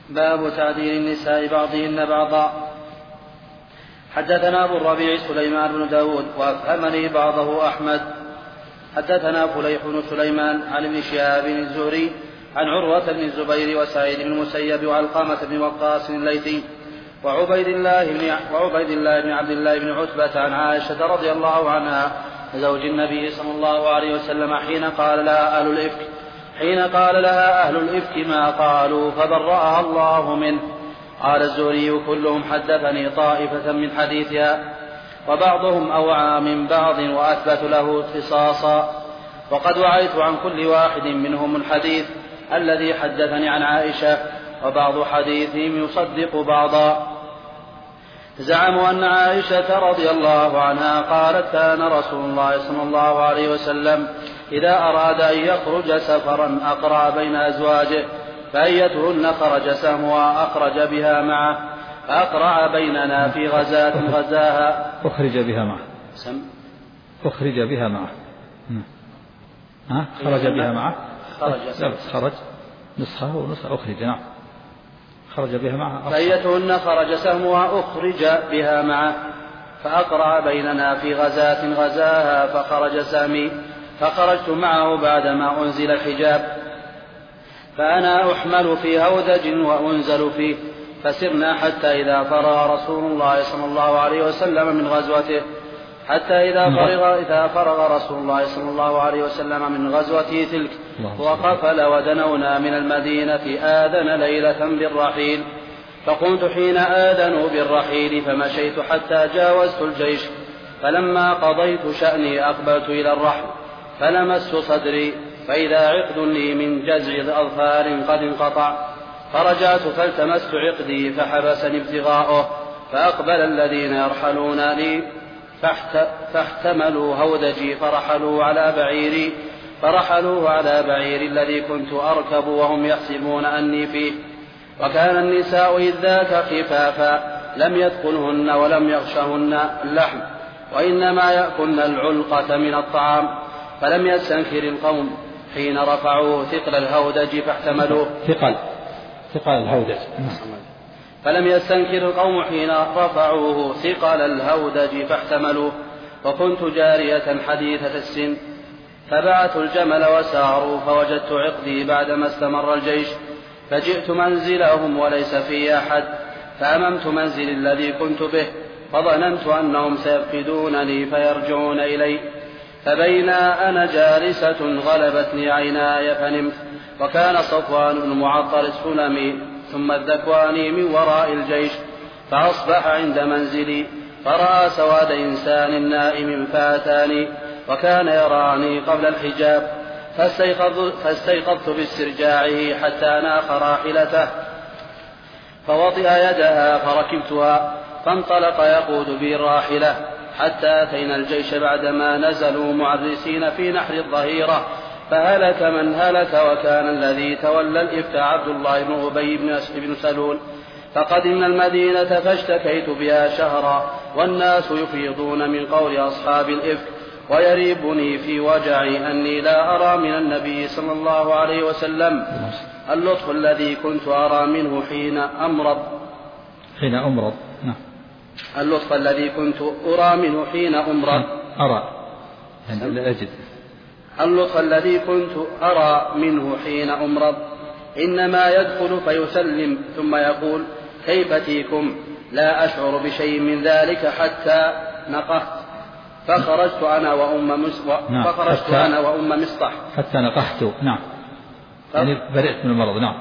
باب تعديل النساء بعضهن بعضا. حدثنا أبو الربيع سليمان بن داود وأفهمني بعضه أحمد. حدثنا فليح بن سليمان عن ابن شهاب الزهري عن عروة بن الزبير وسعيد بن المسيب وعلقمة بن وقاص الليثي وعبيد الله بن عبد الله بن عتبة عن عائشة رضي الله عنها زوج النبي صلى الله عليه وسلم حين قال لها أهل الإفك ما قالوا فبرأها الله منه. قال الزهري كلهم حدثني طائفة من حديثها وبعضهم أوعى من بعض وأثبت له اختصاصا، وقد وعيت عن كل واحد منهم الحديث الذي حدثني عن عائشة، وبعض حديثهم يصدق بعضا. زعموا أن عائشة رضي الله عنها قالت كان رسول الله صلى الله عليه وسلم إذا أراد أن يخرج سفرا أقرأ بين أزواجه فأيتهن خرج سهمها أخرج بها معه فأقرأ بيننا في غزاة غزاها. أخرج بها معه خرج بها معه خرج نسخة ونسخة أخرج. نعم خرج بها معه. فأيتهن خرج سهمها أخرج بها معه فأقرأ بيننا في غزاة غزاها فخرج سهمي فخرجت معه بعدما أنزل الحجاب، فأنا أحمل في هودج وأنزل فيه، فسرنا حتى إذا فرغ رسول الله صلى الله عليه وسلم من غزوته إذا فرغ رسول الله صلى الله عليه وسلم من غزوته تلك وقفل ودنونا من المدينة آذن ليلة بالرحيل، فقمت حين آذنوا بالرحيل فمشيت حتى جاوزت الجيش، فلما قضيت شأني أقبلت إلى الرحل فلمست صدري فإذا عقد لي من جزع الأظفار قد انقطع، فرجعت فالتمست عقدي فحبسني ابتغاؤه، فأقبل الذين يرحلون لي فاحتملوا هودجي فرحلوا على بعيري الذي كنت أركب وهم يحسبون أني فيه، وكان النساء إذ ذاك خفافا لم يدخلهن ولم يغشهن اللحم وإنما يأكلن العلقة من الطعام، فلم يستنكر القوم حين رفعوا ثقل الهودج فاحتملوه فلم يستنكر القوم حين رفعوه ثقل الهودج فاحتملوه، وكنت جارية حديثة السن، فبعثوا الجمل وساروا فوجدت عقدي بعدما استمر الجيش، فجئت منزلهم وليس في أحد، فأممت منزل الذي كنت به، فظننت أنهم سيفقدونني فيرجعون إلي، فبينا أنا جالسة غلبتني عيناي فنمت، وكان صفوان بن معطل السلمي ثم الذكواني من وراء الجيش، فأصبح عند منزلي فرأى سواد إنسان نائم فأتاني، وكان يراني قبل الحجاب، فاستيقظت باسترجاعه حتى ناخ راحلته فوطئ يدها فركبتها، فانطلق يقود بي الراحلة حتى أتينا الجيش بعدما نزلوا معرسين في نحر الظهيرة، فهلك من هلك، وكان الذي تولى الإفك عبد الله بن أبي بن سلول، فقدمنا المدينة فاشتكيت بها شهرا، والناس يفيضون من قول أصحاب الإفك، ويريبني في وجعي أني لا أرى من النبي صلى الله عليه وسلم اللطف الذي كنت أرى منه حين أمرض اللطف الذي كنت أرى منه حين أمرض اللطف الذي كنت أرى منه حين أمرض، إنما يدخل فيسلم ثم يقول كيف تيكم، لا أشعر بشيء من ذلك حتى نقحت، فخرجت أنا وأم مصطح حتى نقحت. نعم يعني برئت من المرض. نعم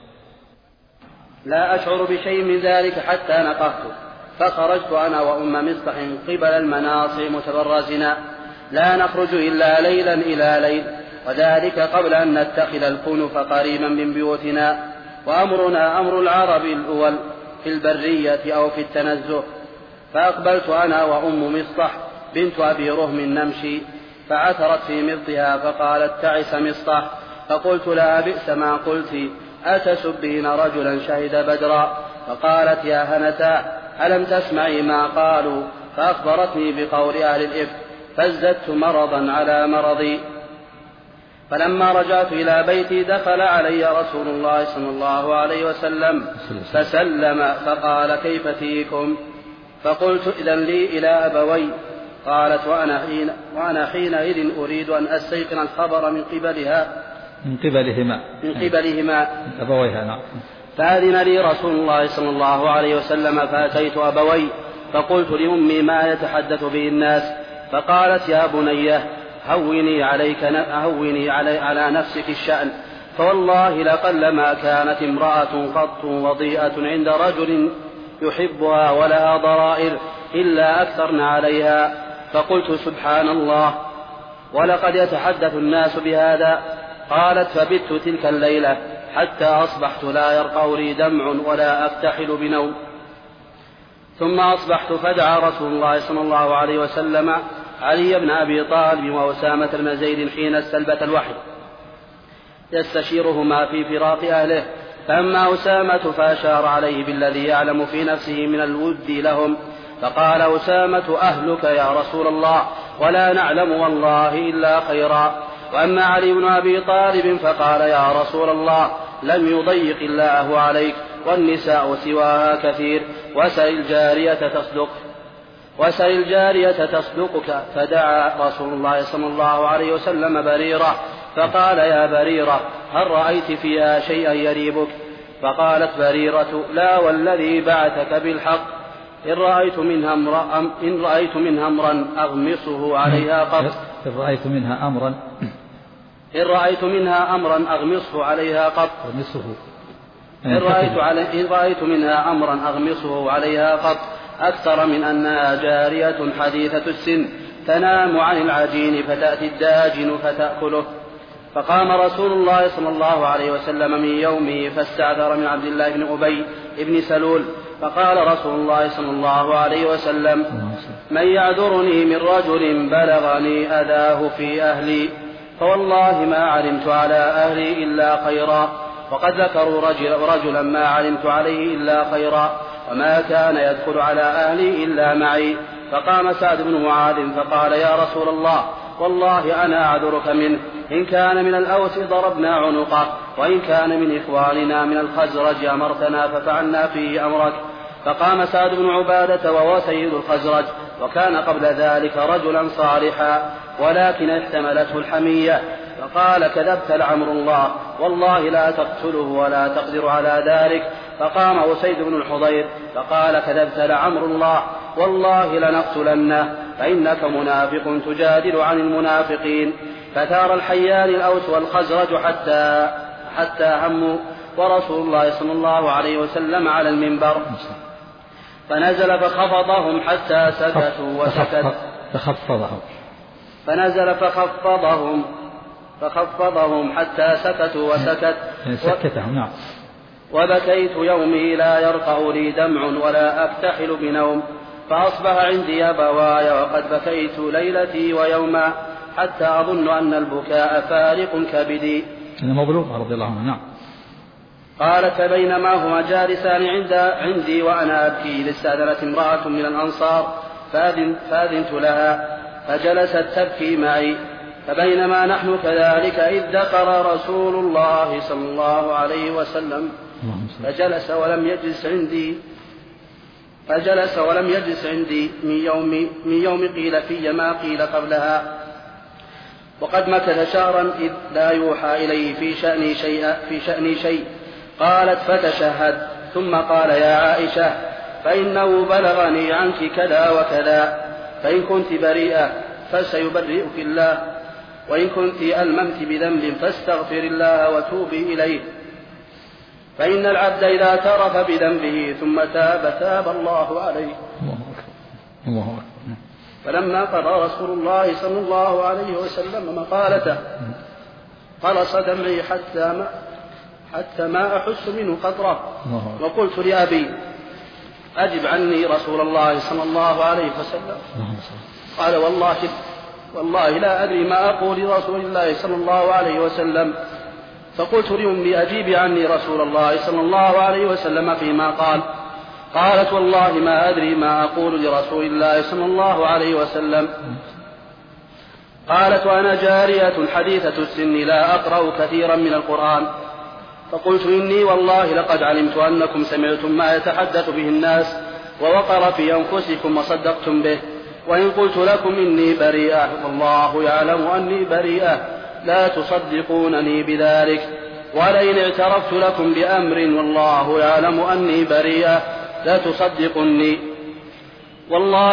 لا أشعر بشيء من ذلك حتى نقحت، فخرجت أنا وأم مصطح قبل المناصي متبرزنا، لا نخرج إلا ليلا إلى ليل، وذلك قبل أن نتخذ الكنف قريبا من بيوتنا، وأمرنا أمر العرب الأول في البرية أو في التنزه. فأقبلت أنا وأم مصطح بنت أبي رهم نمشي، فعثرت في مضها فقالت تعس مصطح، فقلت لها بئس ما قلت، أتسبين رجلا شهد بدرا؟ فقالت يا هنتا ألم تسمعي ما قالوا؟ فأخبرتني بقول أهل الإفك، فازددت مرضا على مرضي. فلما رجعت إلى بيتي دخل علي رسول الله صلى الله عليه وسلم فسلم فقال كيف فيكم؟ فقلت إذن لي إلى أبوي. قالت وأنا حينئذ أريد أن أستيقن الخبر من قبلهما أبويها. نعم. فأذن لي رسول الله صلى الله عليه وسلم فأتيت أبوي فقلت لأمي ما يتحدث به الناس؟ فقالت يا بنيه هوني على نفسك الشأن، فوالله لقلما كانت امرأة قط وضيئة عند رجل يحبها ولها ضرائر إلا أكثرن عليها. فقلت سبحان الله ولقد يتحدث الناس بهذا. قالت فبت تلك الليلة حتى أصبحت لا يرقع لي دمع ولا أكتحل بنوم. ثم أصبحت فدعا رسول الله صلى الله عليه وسلم علي بن أبي طالب وأسامة بن زيد حين استلبت الوحي يستشيرهما في فراق أهله. فأما أسامة فأشار عليه بالذي يعلم في نفسه من الود لهم. فقال أسامة أهلك يا رسول الله ولا نعلم والله إلا خيرا. وأما علي بن أبي طالب فقال يا رسول الله لم يضيق الله عليك والنساء سواها كثير وسل الجارية تصدقك. فدعا رسول الله صلى الله عليه وسلم بريرة فقال يا بريرة هل رأيت فيها شيئا يريبك؟ فقالت بريرة لا والذي بعثك بالحق إن رأيت منها أمرا أغمصه عليها قط. إن رأيت منها أمرا أغمصه عليها قط أكثر من أنها جارية حديثة السن تنام عن العجين فتأتي الداجن فتأكله. فقام رسول الله صلى الله عليه وسلم من يومه فاستعذر من عبد الله بن أبي بن سلول. فقال رسول الله صلى الله عليه وسلم من يعذرني من رجل بلغني أذاه في أهلي؟ فوالله ما علمت على أهلي إلا خيرا. وقد ذكروا رجلا ما علمت عليه إلا خيرا وما كان يدخل على أهلي إلا معي. فقام سعد بن معاذ فقال يا رسول الله والله أنا أعذرك منه، إن كان من الأوس ضربنا عنقه وإن كان من إخواننا من الخزرج أمرتنا ففعلنا فيه أمرك. فقام سعد بن عبادة وهو سيد الخزرج وكان قبل ذلك رجلا صالحا ولكن احتملته الحمية فقال كذبت لعمر الله والله لا تقتله ولا تقدر على ذلك. فقام أسيد بن الحضير فقال كذبت لعمر الله والله لنقتلنه فإنك منافق تجادل عن المنافقين. فثار الحيان الأوس والخزرج حتى هموا ورسول الله صلى الله عليه وسلم على المنبر فنزل فخفضهم حتى سكتوا وسكت. فنزل فخفضهم حتى سكتوا وسكت. نعم. وبكيت يومي لا يرقع لي دمع ولا أكتحل بنوم. فأصبح عندي أبواي وقد بكيت ليلتي ويوما حتى أظن أن البكاء فارق كبدي. مبروك رضي الله عنه. نعم. قال فبينما هما جالسان عندي وأنا أبكي لاستأذنت امرأة من الأنصار فأذنت لها فجلست تبكي معي. فبينما نحن كذلك إذ ذكر رسول الله صلى الله عليه وسلم فجلس ولم يجلس عندي من يوم قيل في ما قيل قبلها. وقد مكث شهرا إذ لا يوحى إليه في شأني شيء. قالت فتشهد ثم قال يا عائشة فإنه بلغني عنك كذا وكذا فإن كنت بريئة فسيبرئك الله وإن كنت ألممت بذنب فاستغفر الله وتوبي إليه فإن العبد إذا اعترف بذنبه ثم تاب الله عليه. فلما قضى رسول الله صلى الله عليه وسلم مقالته قلص دمعي حتى ما أحس منه قطرة. وقلت لأبي أجب عني رسول الله صلى الله عليه وسلم. قال والله لا أدري ما أقول لرسول الله صلى الله عليه وسلم. فقلت لأمي أجيبي عني رسول الله صلى الله عليه وسلم فيما قال. قالت والله ما أدري ما أقول لرسول الله صلى الله عليه وسلم. قالت: وأنا جارية حديثة السن لا أقرأ كثيرا من القرآن. فقلت: إني والله لقد علمت أنكم سمعتم ما يتحدث به الناس ووقر في أنفسكم وصدقتم به، وإن قلت لكم إني بريئة والله يعلم أني بريئة لا تصدقونني بذلك، ولئن اعترفت لكم بأمر والله يعلم أني بريئة لا تصدقني. والله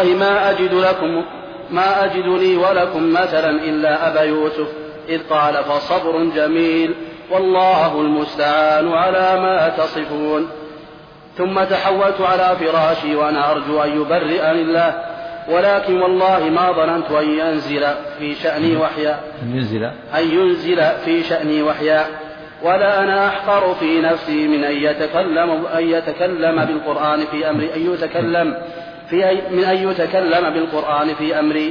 ما أجد لي ولكم مثلا إلا أبا يوسف، إذ قال: فصبر جميل والله المستعان على ما تصفون. ثم تحولت على فراشي وأنا أرجو أن يبرئني الله، ولكن والله ما ظننت أن ينزل في شأني وحيا، ولا أنا أحقر في نفسي من أن يتكلم بالقرآن في أمري أن يتكلم بالقرآن في أمري،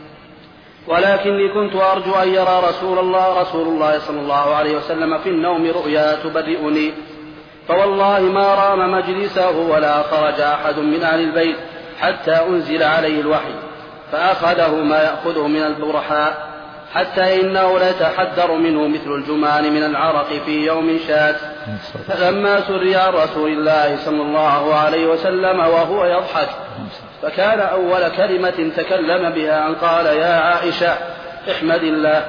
ولكني كنت أرجو أن يرى رسول الله صلى الله عليه وسلم في النوم رؤيا تبرئني. فوالله ما رام مجلسه ولا خرج أحد من أهل البيت حتى أنزل عليه الوحي، فأخذه ما يأخذه من البرحاء، حتى إنه لا يتحدر منه مثل الجمان من العرق في يوم شات. فلما سري عن رسول الله صلى الله عليه وسلم وهو يضحك، فكان أول كلمة تكلم بها أن قال: يا عائشة احمد الله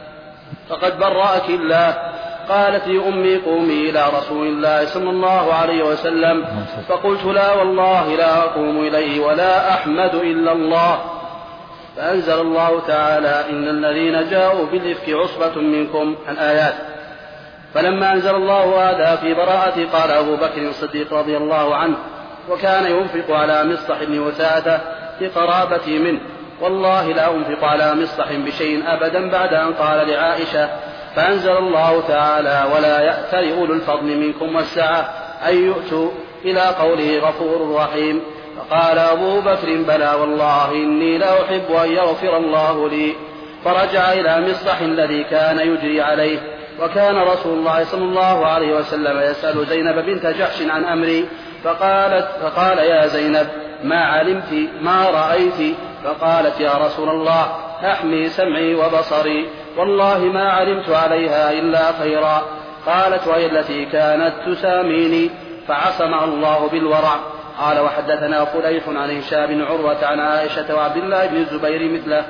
فقد برأك الله. قالت لي أمي: قومي إلى رسول الله صلى الله عليه وسلم. فقلت: لا والله لا أقوم إليه ولا أحمد إلا الله. فأنزل الله تعالى: إن الذين جاءوا بالإفك عصبة منكم الآيات. فلما أنزل الله هذا في براءة قال أبو بكر الصديق رضي الله عنه، وكان ينفق على مصطح بن وثاثة لقرابتي منه: والله لا أنفق على مصطح بشيء أبدا بعد أن قال لعائشة. فأنزل الله تعالى: ولا يأتل أولو الفضل منكم والسعة أن يؤتوا إلى قوله غفور رحيم. فقال أبو بكر: بلى والله إني لا أحب أن يغفر الله لي. فرجع إلى مصطح الذي كان يجري عليه. وكان رسول الله صلى الله عليه وسلم يسأل زينب بنت جحش عن أمري، فقال: يا زينب ما علمت ما رأيت؟ فقالت: يا رسول الله أحمي سمعي وبصري والله ما علمت عليها إلا خيرا. قالت: وهي التي كانت تساميني فعصمها الله بالورع. قال: وحدثنا فليح عن هشام بن عروة عن عائشة وعبد الله بن الزبير مثله.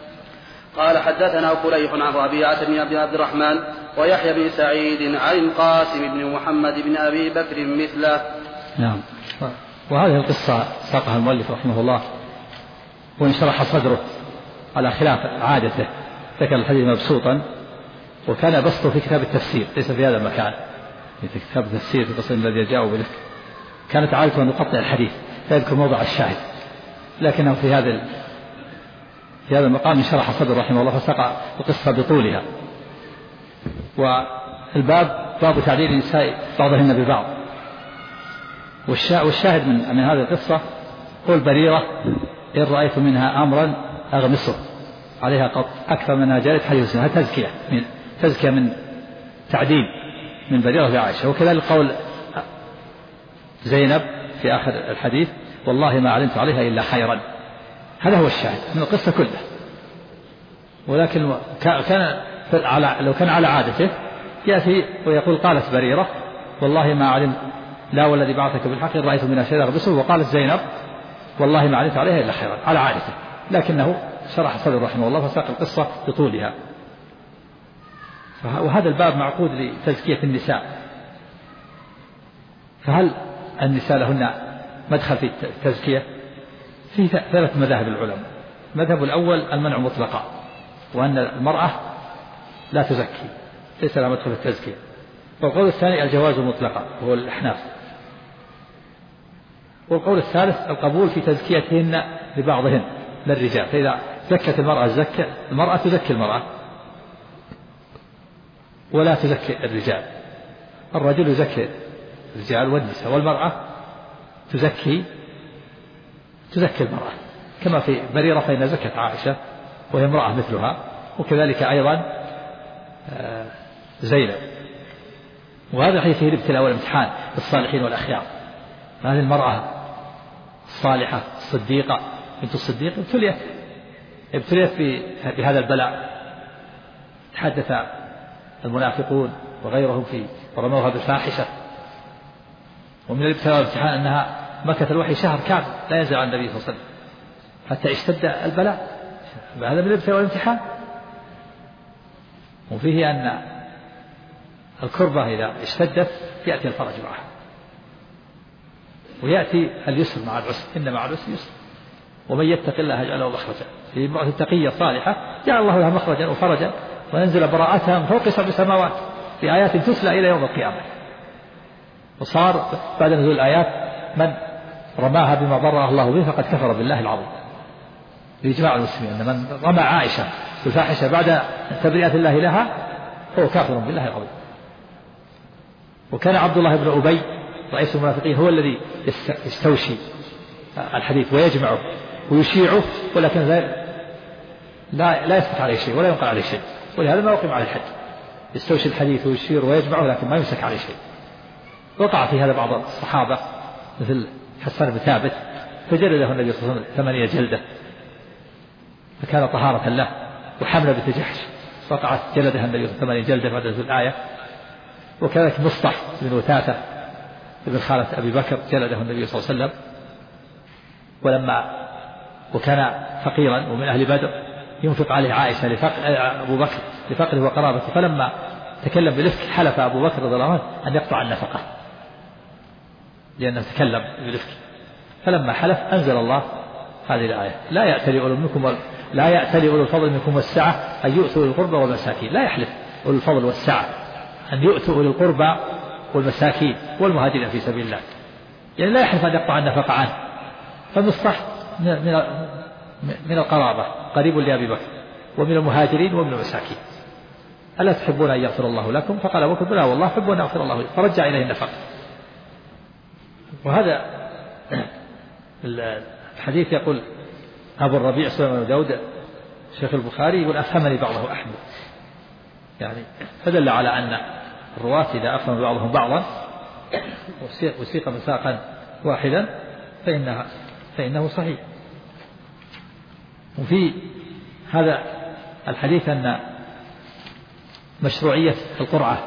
قال: حدثنا فليح عن ربيعة بن عبد الرحمن ويحيى بن سعيد عن القاسم بن محمد بن أبي بكر مثله. نعم. وهذه القصة ساقها المؤلف رحمه الله وانشرح صدره على خلاف عادته، ذكر الحديث مبسوطا، وكان بسطه في كتاب التفسير ليس في هذا المكان، في كتاب التفسير في قصة الذي جاءوا به. كانت عادته أن يقطع الحديث فيذكر موضع الشاهد، لكنه في هذا المقام انشرح صدره رحمه الله فساق القصة بطولها. والباب باب تعديل النساء بعضهن ببعض. والشاهد من هذه القصة قول بريرة: إن رأيت منها أمرا أغمسه عليها قط أكثر منها جارية حديث. هذا تزكية من تعديل من بريرة لعائشة. وكذلك قول زينب في آخر الحديث: والله ما علمت عليها إلا خيرا. هذا هو الشاهد من القصة كلها. ولكن لو كان على عادته يأتي ويقول: قالت بريرة: والله ما علمت لا والذي بعثك بالحق إن رأيت منها شيئا أغمسه. وقالت زينب: والله ما علمت عليها إلا خيرا، على عادته. لكنه شرح صدر رحمه الله فساق القصة بطولها. وهذا الباب معقود لتزكية النساء. فهل النساء لهن مدخل في التزكية؟ في 3 مذاهب العلماء. المذهب الأول المنع مطلقا، وأن المرأة لا تزكي، ليس لها مدخل في التزكية. والقول الثاني الجواز مطلقا وهو الأحناف. والقول الثالث القبول في تزكيتهن لبعضهن للرجال، فإذا زكت المرأة تزكي المرأة ولا تزكي الرجال. الرجل يزكي الرجال والنساء، والمرأة تزكي المرأة، كما في بريرة فإن زكت عائشة وهي امرأة مثلها، وكذلك أيضا زينب. وهذا حيث فيه الابتلاء والامتحان بالصالحين والأخيار. هذه المرأة الصالحة الصديقة بنت الصديق ابتليت ابتليت بهذا البلاء. تحدث المنافقون وغيرهم ورموها بالفاحشة. ومن الابتلاء والامتحان أنها مكث الوحي شهر كامل لا ينزل عن النبي صلى الله عليه وسلم حتى اشتد البلاء. هذا من الابتلاء والامتحان. وفيه أن الكربة إذا اشتدت يأتي الفرج معها، ويأتي اليسر مع العسر، إن مع العسر يسر، ومن يتق الله يجعل له مخرجا. في امرأة التقية الصالحة جعل الله لها مخرجا وفرجا، وينزل براءتها من فوق 7 سماوات في آيات تتلى إلى يوم القيامة. وصار بعد نزول الآيات من رماها بما برأ الله به فقد كفر بالله العظيم، لإجماع المسلمين أن من رمى عائشة بالفاحشة بعد تبرئة الله لها هو كافر بالله العظيم. وكان عبد الله بن أبي رئيس المنافقين هو الذي يستوشي الحديث ويجمعه ويشيعه، ولكن لا يثبت عليه شيء ولا ينقل عليه شيء، ولهذا ما وقم عليه الحد. يستوشي الحديث ويشير ويجمعه لكن ما يمسك عليه شيء. وقع في هذا بعض الصحابة مثل حسان بن ثابت، فجلده النبي صلى الله عليه وسلم 8 جلدة، فكان طهارة له. وحملة بنت جحش وقعت جلدها النبي 8 جلدة بعد نزول الآية. وكذلك مصطح بن وثاثة ابن خالة أبي بكر جلده النبي صلى الله عليه وسلم. وكان فقيرا ومن أهل بدر ينفق عليه عائشة أبو بكر لفقره وقرابته، فلما تكلم بالإفك حلف أبو بكر رضي الله عنه أن يقطع النفقة لأنه تكلم بالإفك. فلما حلف أنزل الله هذه الآية: لا يأتلي أولو الفضل منكم والسعة أن يؤتوا أولي القربى والمساكين. لا يحلف أولو الفضل والسعة أن يؤتوا أولي القربى والمساكين والمهاجرين في سبيل الله، يعني لا يحلف أن يقطع النفقة عنه. فمصطح من القرابة قريب لأبي بكر، ومن المهاجرين ومن المساكين. ألا تحبون أن يغفر الله لكم؟ فقال أبو بكر: لا والله أحب أن يغفر الله لي. فرجع إليه النفقة. وهذا الحديث يقول أبو الربيع سليمان بن داود شيخ البخاري يقول: أفهمني بعضه أحمد، يعني فدل على أن الرواة إذا أفهم بعضهم بعضا وسيق مساقا واحدا فإنه صحيح. وفي هذا الحديث أن مشروعية القرعة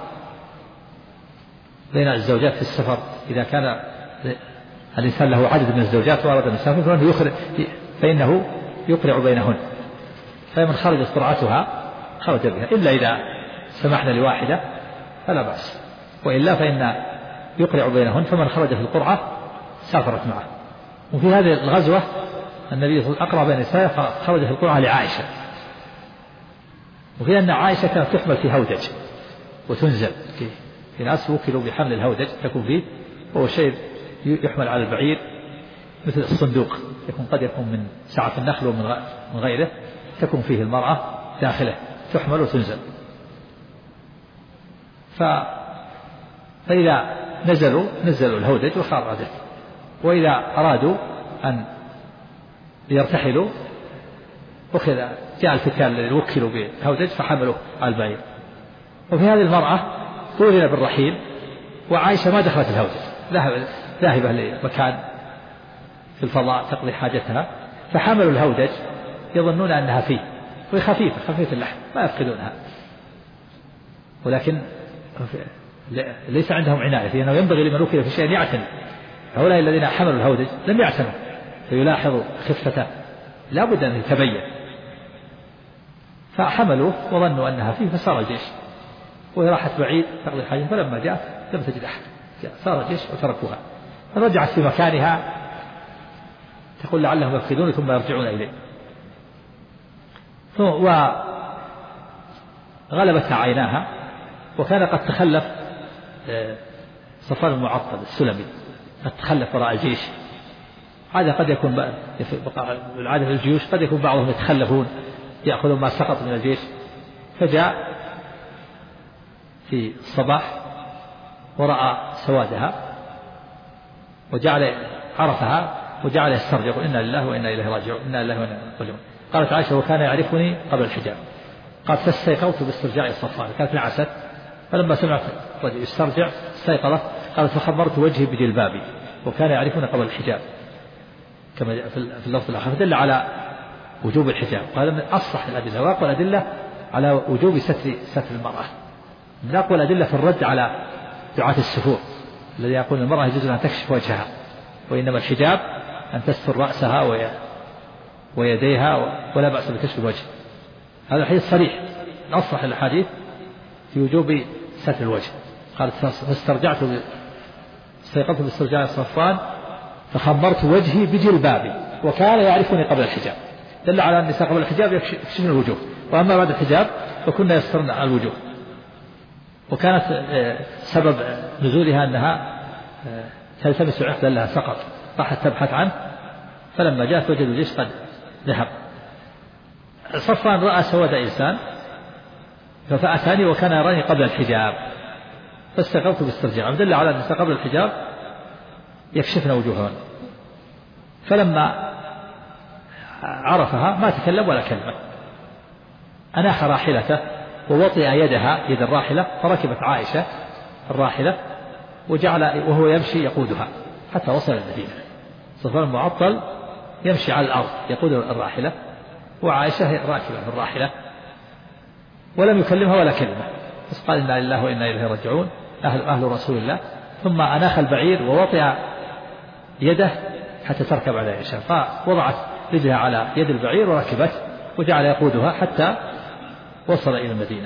بين الزوجات في السفر، إذا كان الإنسان له عدد من الزوجات وأراد أن يسافر فإنه يقرع بينهن، فمن خرجت قرعتها خرج بها، إلا إذا سمحنا لواحدة فلا بأس، وإلا فإن يقرع بينهن، فمن خرج في القرعة سافرت معه. وفي هذه الغزوة النبي صلى الله عليه وسلم أقرع بين النساء فخرج في القرعة لعائشة. وفي أن عائشة كانت تحمل في هودج وتنزل في ناس وكلوا بحمل الهودج تكون فيه، وهو شيء يحمل على البعير مثل الصندوق، قد يكون من سعة النخل ومن غيره، تكون فيه المرأة داخله تحمل وتنزل. فإذا نزلوا الهودج وخرجت، وإذا أرادوا أن يرتحلوا جاء الفتيان الذين وكلوا بالهودج فحملوا على البعير. وفي هذه المرأة أذن بالرحيل، وعائشة ما دخلت الهودج، ذاهبة لمكان في الفضاء تقضي حاجتها، فحملوا الهودج يظنون أنها فيه، وهي خفيفة اللحم ما يفقدونها، ولكن ليس عندهم عناية، لأنه ينبغي لمن وكل في شيء يعتني. هؤلاء الذين حملوا الهودج لم يعتنوا، فيلاحظوا خفته لا بد أن يتبين، فحملوا وظنوا أنها فيه، فصار الجيش، وهي راحت بعيد تقضي حاجة، فلما جاءت لم تجد أحد، صار الجيش وتركوها، فرجعت في مكانها تقول لعلهم يفقدون ثم يرجعون إليه. وغلبتها عيناها، وكان قد تخلف صفوان المعطل السلمي، قد تخلف وراء الجيش. هذا قد يكون العادة في الجيوش، قد يكون بعضهم يتخلفون يأخذون ما سقط من الجيش. فجاء في الصباح ورأى سوادها عرفها وجعل يسترجع يقول: إنا لله وإنا إليه راجعون، إنا لله وإنا إليه راجعون. قالت عائشة: وكان يعرفني قبل الحجاب. قالت: فاستيقظت باسترجاع صفوان، كانت نعست، فلما سمعت رجل يسترجع استيقظت. قالت: فخمرت وجهي بجلبابي، وكان يعرفني قبل الحجاب، كما في اللفظ الآخر. فدل على وجوب الحجاب. وهذا من أصح الأدلة وأقوى الأدلة على وجوب ستر المرأة، من أقوى الأدلة في الرد على دعاة السفور الذي يقول المرأة يجوز أن تكشف وجهها، وإنما الحجاب أن تستر رأسها ويديها ولا بأس بكشف الوجه. هذا الحديث صريح من أصح الأحاديث في وجوب ستر الوجه. قالت استيقظت باسترجاع صفوان فخمرت وجهي بجلبابي وكان يعرفني قبل الحجاب، دل على أن النساء قبل الحجاب يكشفن الوجوه، وأما بعد الحجاب فكنا يسترن الوجوه. وكانت سبب نزولها أنها تلتمس عقدا لها سقط، راحت تبحث عنه، فلما جاءت وجدوا الجيش قد ذهب. صفوان رأى سواد إنسان فأتاني وكان يراني قبل الحجاب فاستيقظت باسترجاع، دل على أن النساء قبل الحجاب يكشفن وجوههن. فلما عرفها ما تكلم ولا كلمة، أناخ راحلته ووطئ يدها يد الراحلة، فركبت عائشة الراحلة وجعل وهو يمشي يقودها حتى وصل المدينة. صفوان المعطل يمشي على الأرض يقود الراحلة وعائشة راكبة في الراحلة، ولم يكلمها ولا كلمة، بس قال إنا لله وإنا إليه راجعون أهل رسول الله. ثم أناخ البعير ووطئ يده حتى تركب على عائشة، فوضعت رجلها على يد البعير وركبت وجعل يقودها حتى وصل إلى المدينة.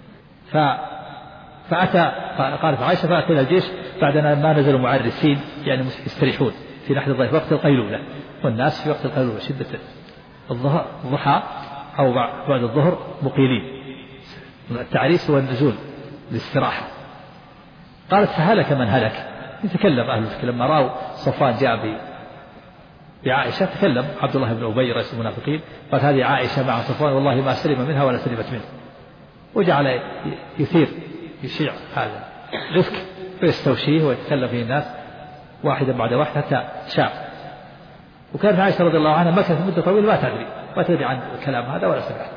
فأتى قالت عائشة فأتينا الجيش بعدنا ما نزلوا معرسين، يعني يستريحون في نحر الضيف وقت القيلولة، والناس في وقت القيلولة شدة الضحى أو بعد الظهر مقيلين. التعريس هو النزول للاستراحة. قالت فهلك من هلك. يتكلم أهل الفكر لما رأوا صفوان جاء بعائشة، تكلم عبد الله بن أبي رئيس المنافقين قال هذه عائشة مع صفوان والله ما سلم منها ولا سلمت منه، وجعل يشيع هذا الإفك ويستوشيه ويتكلم فيه الناس واحدا بعد واحد حتى شاف. وكانت عائشة رضي الله عنها مكثت مدة طويلة ما تدري عن الكلام هذا ولا سمعت.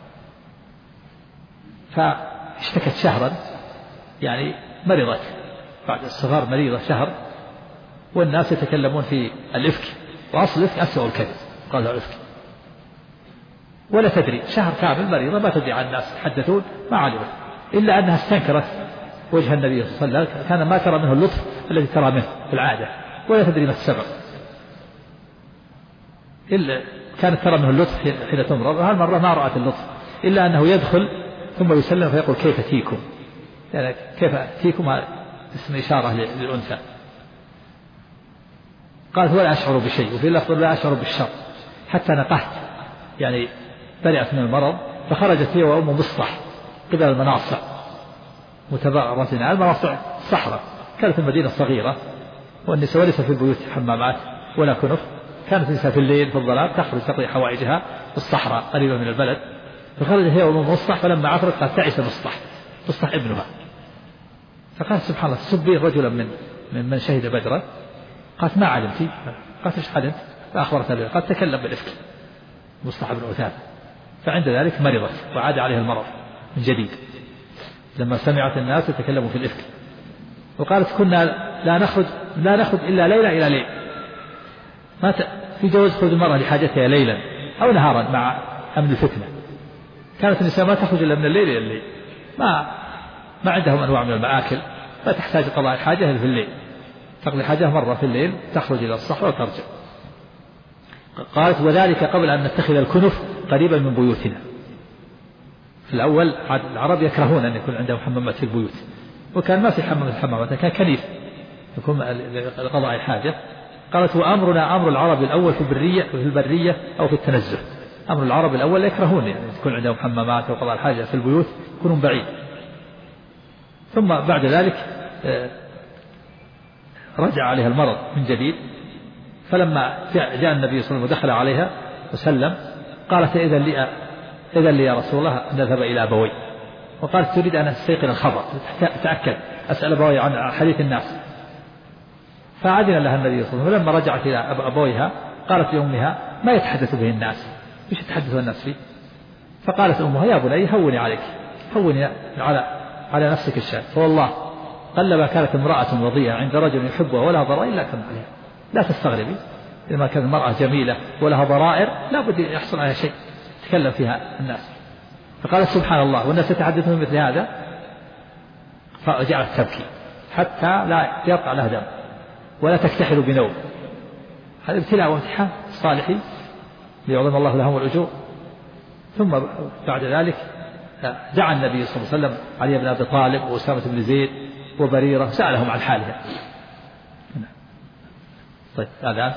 فاشتكت شهرا، يعني مرضت بعد الصغار مريضة شهر، والناس يتكلمون في الإفك، وأصل الإفك أسوأ الكذب قال الإفك، ولا تدري شهر كامل مريضة ما تدري عن الناس يتحدثون ما علمت، إلا أنها استنكرت وجه النبي صلى الله عليه وسلم، كان ما ترى منه اللطف الذي ترى منه في العادة، ولا تدري ما السبب، إلا كانت ترى منه اللطف حين تمرض، وهالمرة ما رأت اللطف إلا أنه يدخل ثم يسلم فيقول كيف تيكم، يعني كيف تيكم اسم إشارة للأنثى. قالت ولا أشعر بشيء، وفي اللفظ لا أشعر بالشر حتى نقحت، يعني برئت من المرض، فخرجت هي وأم مصطح قبل المناصع متبرزين. المناصع صحراء، كانت المدينة صغيرة والنساء ليس في البيوت حمامات ولا كنف، كانت النساء في الليل في الظلام تخرج تقضي حوائجها في الصحراء قريبة من البلد. فخرجت هي وأم مصطح، فلما عثرت قالت تعس مصطح ابنها. فقالت سبحان الله تسبي رجلا من شهد بدرا. قالت ما علمتي؟ قالت ايش علمت؟ فأخبرتها به. قالت تكلم بالإفك مصطح بن عثمان. فعند ذلك مرضت وعاد عليها المرض من جديد لما سمعت الناس يتكلموا في الإفك. وقالت كنا لا نخرج إلا ليلة إلى ليل، ما في جواز خروج المرأة لحاجتها ليلا أو نهارا مع أمن الفتنة. كانت النساء ما تخرج إلا من الليل إلى الليل، ما عندهم أنواع من المآكل، لا تحتاج قضاء الحاجة إلا في الليل، تقضي حاجة مرة في الليل تخرج إلى الصحراء وترجع. قالت وذلك قبل أن نتخذ الكنف قريبا من بيوتنا. في الأول العرب يكرهون أن يكون عندهم حمامات في البيوت، وكان ما في حمامات، كان كنيف يكون لقضاء الحاجة. قالت وأمرنا أمر العرب الأول في البرية أو في التنزه. أمر العرب الأول يكرهون يعني يكون عندهم حمامات أو قضاء الحاجة في البيوت، يكونون بعيد. ثم بعد ذلك رجع عليها المرض من جديد، فلما جاء النبي صلى الله عليه وسلم ودخل عليها وسلم قالت إذن لي يا رسول الله أن نذهب إلى أبوي. وقالت تريد أن أستيقن الخبر، تتأكد، أسأل أبوي عن حديث الناس. فأذن لها النبي صلى الله عليه وسلم. فلما رجعت إلى أبويها قالت لأمها ما يتحدث به الناس، ايش يتحدث الناس فيه؟ فقالت أمها يا بني هوني عليك، هوني على نفسك الشأن، فوالله قلما كانت امرأة وضيئة عند رجل يحبها ولا ضرر إلا كان عليها، لا تستغربي، إذا ما كانت المرأة جميلة ولها ضرائر لا بد يحصل عليها شيء تكلم فيها الناس. فقالت سبحان الله والناس يتحدثون مثل هذا، فجعلت تبكي حتى لا يقطع لها دم ولا تكتحل بنوم. هذا ابتلاء وامتحان الصالحين ليعظم الله لهم الأجور. ثم بعد ذلك دعا النبي صلى الله عليه وسلم علي بن أبي طالب وأسامة بن زيد وبريرة سألهم عن حالها. طيب هذا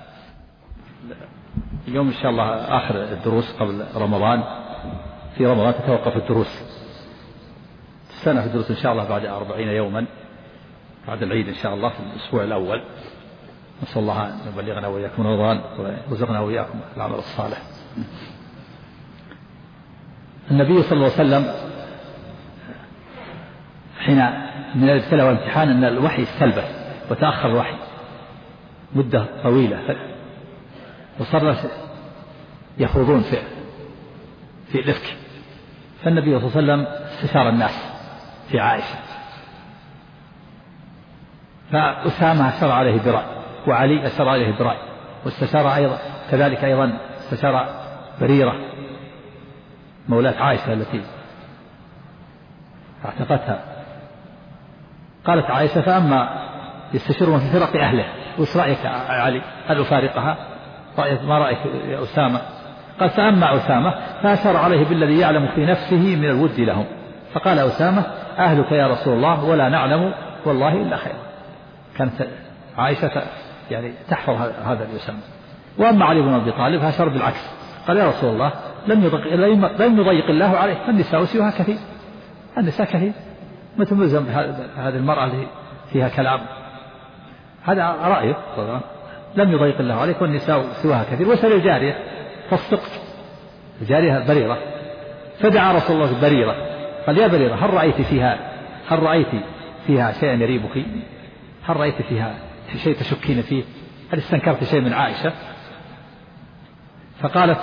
اليوم إن شاء الله آخر الدروس قبل رمضان. في رمضان تتوقف الدروس السنة في الدروس إن شاء الله بعد 40 يوما بعد العيد إن شاء الله في الأسبوع الأول. نسأل الله أن يبلغنا وإياكم رمضان ويرزقنا وإياكم العمل الصالح. النبي صلى الله عليه وسلم حين من الابتلاء والامتحان أن الوحي استلبث وتأخر الوحي مدة طويلة وصار يخوضون في الإفك. فالنبي صلى الله عليه وسلم استشار الناس في عائشة، فأسامة أشار عليه برأي وعلي أشار عليه برأي، واستشار أيضا كذلك أيضا استشار بريرة مولاة عائشة التي اعتقتها. قالت عائشة فأما يستشيرون في فرق أهله وش رأيك يا علي هل أفارقها ما رأيك يا أسامة؟ قال فأما أسامة فأشار عليه بالذي يعلم في نفسه من الود لهم، فقال أسامة أهلك يا رسول الله ولا نعلم والله إلا خير. كانت عائشة يعني تحفظ هذا الأسامة. وأما علي بن أبي طالب فأشار بالعكس قال يا رسول الله لم يضيق الله عليه فالنساء سواها كثير، النساء كثير ما تلزم هذه المرأة اللي فيها كلام. هذا رأيه لم يضيق الله عليك والنساء سواها كثير. وسأل الجارية فاصدقت الجارية بريرة، فدعا رسول الله بريرة قال يا بريرة هل رأيت فيها شيئا يريبك؟ هل رأيت فيها شيء تشكين فيه؟ هل استنكرت شيء من عائشة؟ فقالت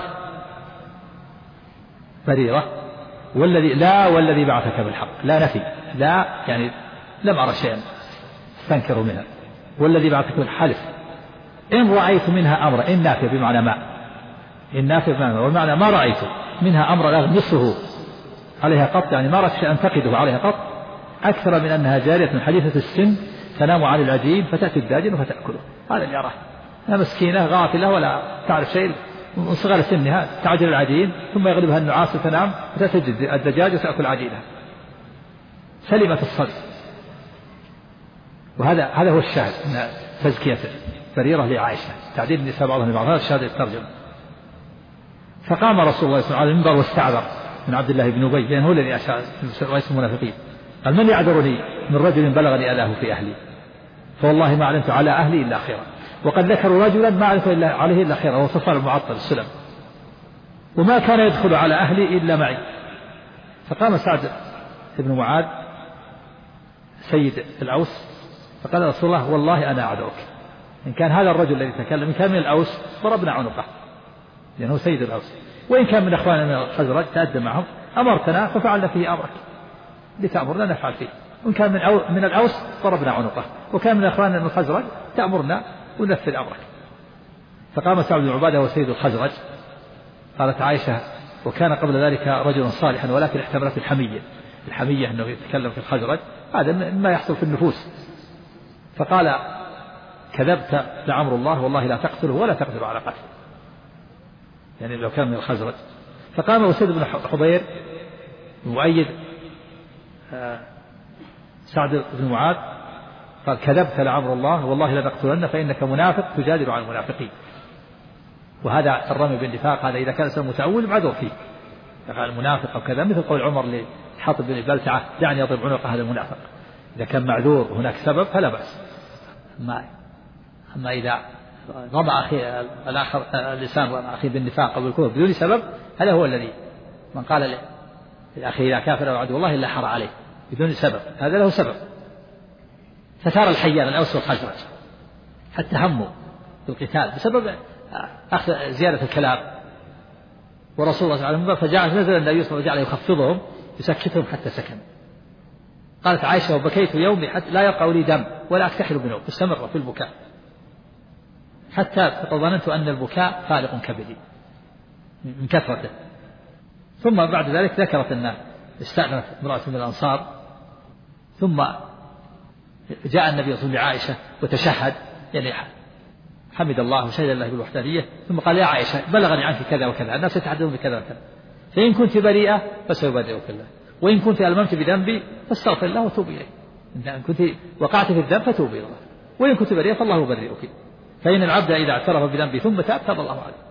بريرة والذي بعثك بالحق لا نفي لا يعني لم أرى شيئا استنكر منها، والذي بعثك بالحلف إن رأيت منها أمر إن نافع بمعنى ما إن نافع بمعنى والمعنى ما رأيت منها أمر أغمسه عليها قط يعني ما رأيت شيئا أنتقده عليها قط أكثر من أنها جارية حديثة السن تنام عن العجين فتأتي الداجن فتأكله. هذا اللي أراه أنا مسكينة غافلة ولا تعرف شيء من صغر سنها تعجل العجين ثم يغلبها النعاس وتنام فتأتي الدجاج وتأكل عجينها سلمة الصدر. وهذا هو الشاهد من تزكية بريرة لعائشة تعديل النساء بعضهم لبعض. هذا الشاهد الترجمة. فقام رسول الله صلى الله عليه وسلم على المنبر واستعذر من عبد الله بن أبي لأنه هو الذي أشار رئيس المنافقين قال من يعذرني من رجل بلغني أذاه في أهلي فوالله ما علمت على أهلي إلا خيرا وقد ذكروا رجلا ما علمت عليه إلا خيرا وهو صفوان المعطل السلم وما كان يدخل على أهلي إلا معي. فقام سعد بن معاذ سيد الأوس فقال رسول الله والله أنا أعذرك إن كان هذا الرجل الذي تكلم إن كان من الأوس ضربنا عنقه لأنه سيد الأوس وإن كان من أخواننا من الخزرج تأدى معهم أمرتنا ففعلنا فيه أمرك لتأمرنا نفعل فيه وإن كان من الأوس ضربنا عنقه وكان من أخواننا من الخزرج تأمرنا ونفذ أمرك. فقام سعد بن عبادة وسيد الخزرج. قالت عائشة وكان قبل ذلك رجلا صالحا ولكن احتملت الحمية أنه يتكلم في الخزرج هذا مما يحصل في النفوس. فقال كذبت لعمر الله والله لا تقتله ولا تقدر على قتله يعني لو كان من الخزرج. فقام أسيد بن حضير مؤيد سعد بن معاذ قال كذبت لعمر الله والله لا تقتلن فإنك منافق تجادل عن المنافقين. وهذا الرمي بالنفاق هذا إذا كان الإنسان متأول معذور فيه قال المنافق أو كذا مثل قول عمر لحاطب بن بلتعة دعني أضرب عنق هذا المنافق. إذا كان معذور وهناك سبب فلا بأس. أما إذا رمى أخي الآخر اللسان رمى أخي بالنفاق أو بالكفر بدون سبب هذا هو الذي من قال لأخي لا كافر أو عدو الله إلا حر عليه بدون سبب هذا له سبب. فثار الحيان الأوس والخزرج حتى هموا بالقتال بسبب أخذ زيادة الكلام ورسول الله عليه وسلم فجاء نزل النبي صلى الله عليه وسلم يخفضهم يسكتهم حتى سكن. قالت عائشة وبكيت يومي حتى لا يقع لي دم ولا أكتحل بنوم استمر في البكاء حتى ظننت أن البكاء فارق كبدي من كثرته. ثم بعد ذلك ذكرت أن استأذنت امرأة من الأنصار، ثم جاء النبي صلى الله عليه وسلم لعائشة وتشهد، يعني حمد الله وشهد الله بالوحدانية، ثم قال: يا عائشة بلغني عنك كذا وكذا، الناس يتحدثون بكذا وكذا، فإن كنت بريئة فسيبرئك الله، وإن كنت ألممت بذنبي فاستغفر الله وتوب إليه، إن كنت وقعت في الذنب فتوب إلى الله، وإن كنت بريئة فالله يبرئك، فإن العبد إذا اعترف بذنبه ثم تاب تاب الله عليه.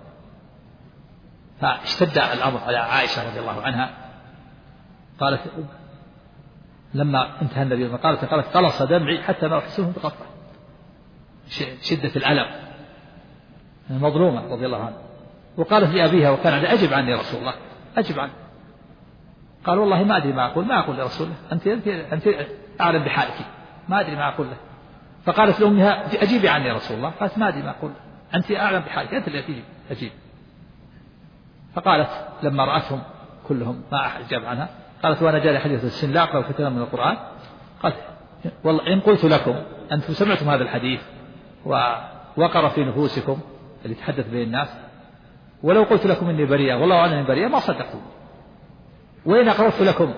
فاشتد الأمر على عائشة رضي الله عنها، قالت لما انتهى النبي قالت قلص دمعي حتى ما أحسه بقطع، شدة الألم، مظلومة رضي الله عنها. وقالت لأبيها وكان عندها: أجب عني يا رسول الله، أجب عني. قال: والله ما أدري ما أقول لرسول الله، أنت أعلم بحالك، ما أدري ما أقول له. فقالت لأمها: أجيبي عني يا رسول الله. قالت: ما أدري ما أقول، أنت أعلم بحالك، أنت اللي أجيب. فقالت لما رأتهم كلهم ما أحد جاب عنها، قالت: وأنا جاري حديث السن لا أقرأ كثيرا من القرآن. قالت: والله إن قلت لكم أنتم سمعتم هذا الحديث ووقر في نفوسكم اللي تحدث به الناس، ولو قلت لكم إني بريئة والله أعلم إني بريئة ما صدقتم، وإن أقررت لكم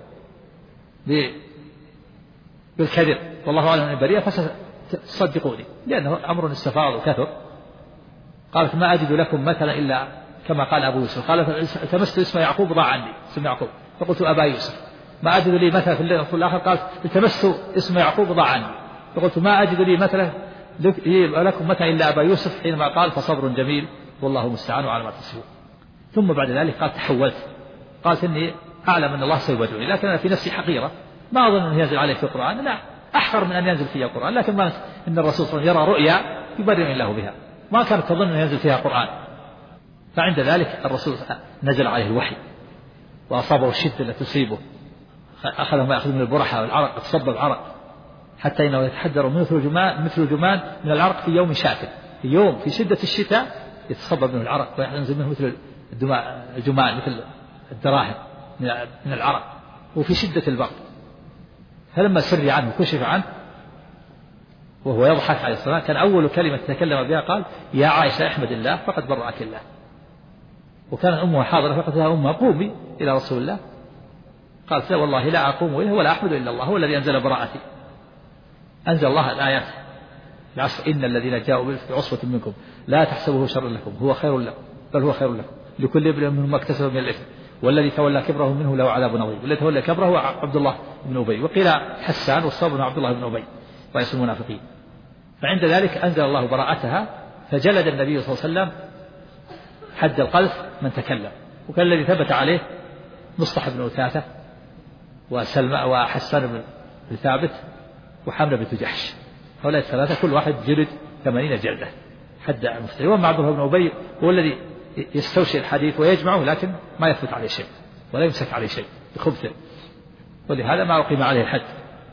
بالكذب والله أعلم إني بريئة فستصدقوني، لأنه أمر استفاض وكثر. قالت: ما أجد لكم مثلا إلا كما قال أبو يوسف، قال: التمست اسم يعقوب ضاع عني، اسم يعقوب، فقلت أبا يوسف. ما أجد لي مثلا في اللفظ الآخر قال: التمست اسم يعقوب ضاع عني، فقلت ما أجد لي مثلا لكم مثلا إلا أبا يوسف حينما قال: فصبر جميل والله المستعان على ما تصفون. ثم بعد ذلك قال: تحولت، قالت: إني أعلم أن الله سيبدعني، لكن أنا في نفسي حقيرة، ما أظن أن ينزل عليه في القرآن، أنا أحقر من أن ينزل فيها القرآن، لكن ما إن الرسول صلى الله عليه وسلم يرى رؤيا يبرئ الله بها، ما كانت تظن أن ينزل فيها القرآن. فعند ذلك الرسول نزل عليه الوحي وأصابه الشدة التي تصيبه، أخذه ما يأخذ من البرحة والعرق، تصبب عرق حتى إنه يتحدر مثل الجمان من العرق في يوم شاتم، في يوم في شدة الشتاء يتصبب منه العرق وينزل منه مثل الجمان، مثل الدراهم من العرق، وفي شدة البرد. فلما سري عنه كشف عنه وهو يضحك عليه الصلاة، كان أول كلمة تكلم بها قال: يا عائشة احمد الله فقد برأك الله. وكان أمه حاضرة فقالت لها: أمه قومي إلى رسول الله. قالت: لا والله لا أقوم إليه ولا أحمد إلا الله، هو الذي أنزل براءتي. أنزل الله الآيات العصر: إن الذين جاءوا بالإفك عصبة منكم لا تحسبوه شرا لكم هو خير لكم بل هو خير لكم لكل امرئ منهم ما اكتسب من الإثم والذي تولى كبره منه له عذاب عظيم. والذي تولى كبره هو عبد الله بن أبي، وقيل حسان والصواب عبد الله بن أبي رئيس المنافقين. فعند ذلك أنزل الله براءتها، فجلد النبي صلى الله عليه وسلم حد القذف من تكلم. وكان الذي ثبت عليه مصطح بن أثاثة وسلمى وحسان بن ثابت وحملة بنت جحش، هؤلاء الثلاثة كل واحد جلد 80 جلدة حد مفتري. وأما عبد الله بن أبي هو الذي يستوشي الحديث ويجمعه، لكن ما يثبت عليه شيء ولا يمسك عليه شيء بخبثه، ولهذا ما أقيم عليه الحد.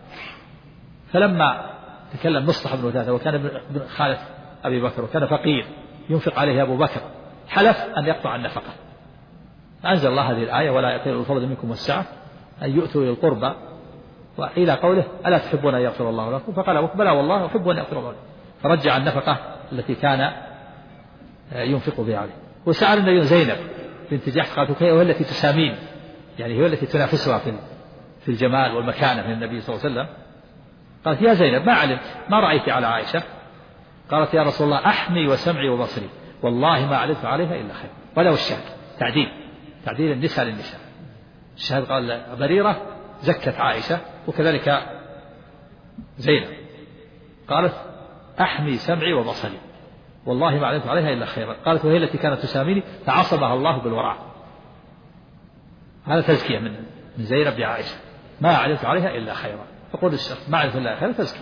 فلما تكلم مصطح بن أثاثة وكان ابن خالة أبي بكر وكان فقير ينفق عليه أبو بكر، حلف أن يقطع النفقة، أنزل الله هذه الآية: ولا يأتل الفضل منكم والسعة أن يؤتوا إلى القربى، وإلى قوله: ألا تحبون أن يغفر الله لكم؟ فقال أبو بكر: بلى والله أحب أن يغفر الله لكم، فرجع النفقة التي كان ينفق بها عليه. وسأل النبي زينب بنت جحش، قالت: هي التي تسامين، يعني هي التي تنافسها في الجمال والمكانة من النبي صلى الله عليه وسلم. قالت: يا زينب ما علمت ما رأيت على عائشة؟ قالت: يا رسول الله أحمي وسمعي وبصري والله ما علمت عليها إلا خير. ولو الشهد تعديل النساء للنساء. الشهد قال بريرة زكت عائشة، وكذلك زينب قالت: أحمي سمعي وبصري والله ما علمت عليها إلا خيرا. قالت: وهي التي كانت تساميني فعصمها الله بالوراء. هذا تزكية من زينب لعائشة: ما علمت عليها إلا خيرا. فقول الشخص ما علمت إلا خيرا تزكية.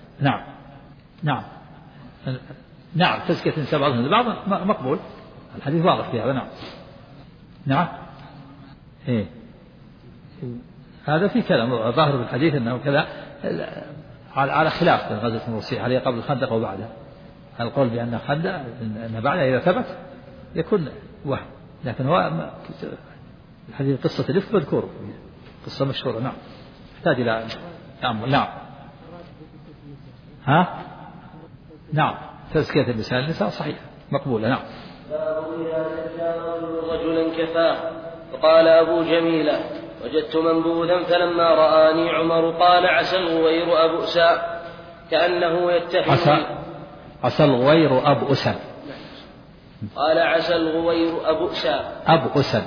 نعم تزكية النساء بعض مقبول، الحديث واضح في هذا. نعم إيه هذا في كلام ظاهر بالحديث أنه كذا على خلاف غزوة المرسية عليه قبل الخندق وبعده. القول بأن الخندق أن بعدها إذا ثبت يكون وهم، لكن هو الحديث قصة الإفك مذكور، قصة مشهورة. نعم يحتاج إلى تأمل. نعم تزكية النساء صحيح مقبولة. نعم. باب إذا زكى رجلا كفاه. فقال أبو جميلة: وجدت منبوذا فلما رآني عمر قال: عسى الغوير أبؤسا كأنه يتهم. عسى الغوير أبؤسا. قال: عسى الغوير أبؤسا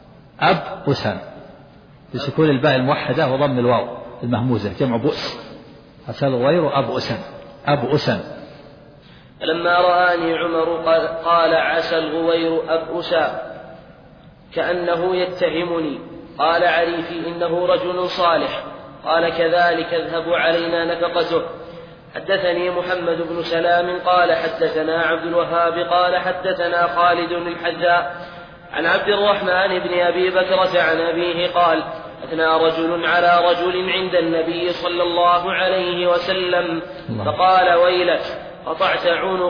بسكون الباء الموحدة وضم الواو المهموزة جمع بؤس. عسى الغوير أبؤسا. فلما رآني عمر قال: عسى الغوير أبؤسا كأنه يتهمني. قال عريفي: إنه رجل صالح. قال: كذلك اذهب علينا نفقته. حدثني محمد بن سلام قال: حدثنا عبد الوهاب قال: حدثنا خالد الحذاء عن عبد الرحمن بن أبي بكرة عن أبيه قال: أثنى رجل على رجل عند النبي صلى الله عليه وسلم فقال: ويلك، قطعت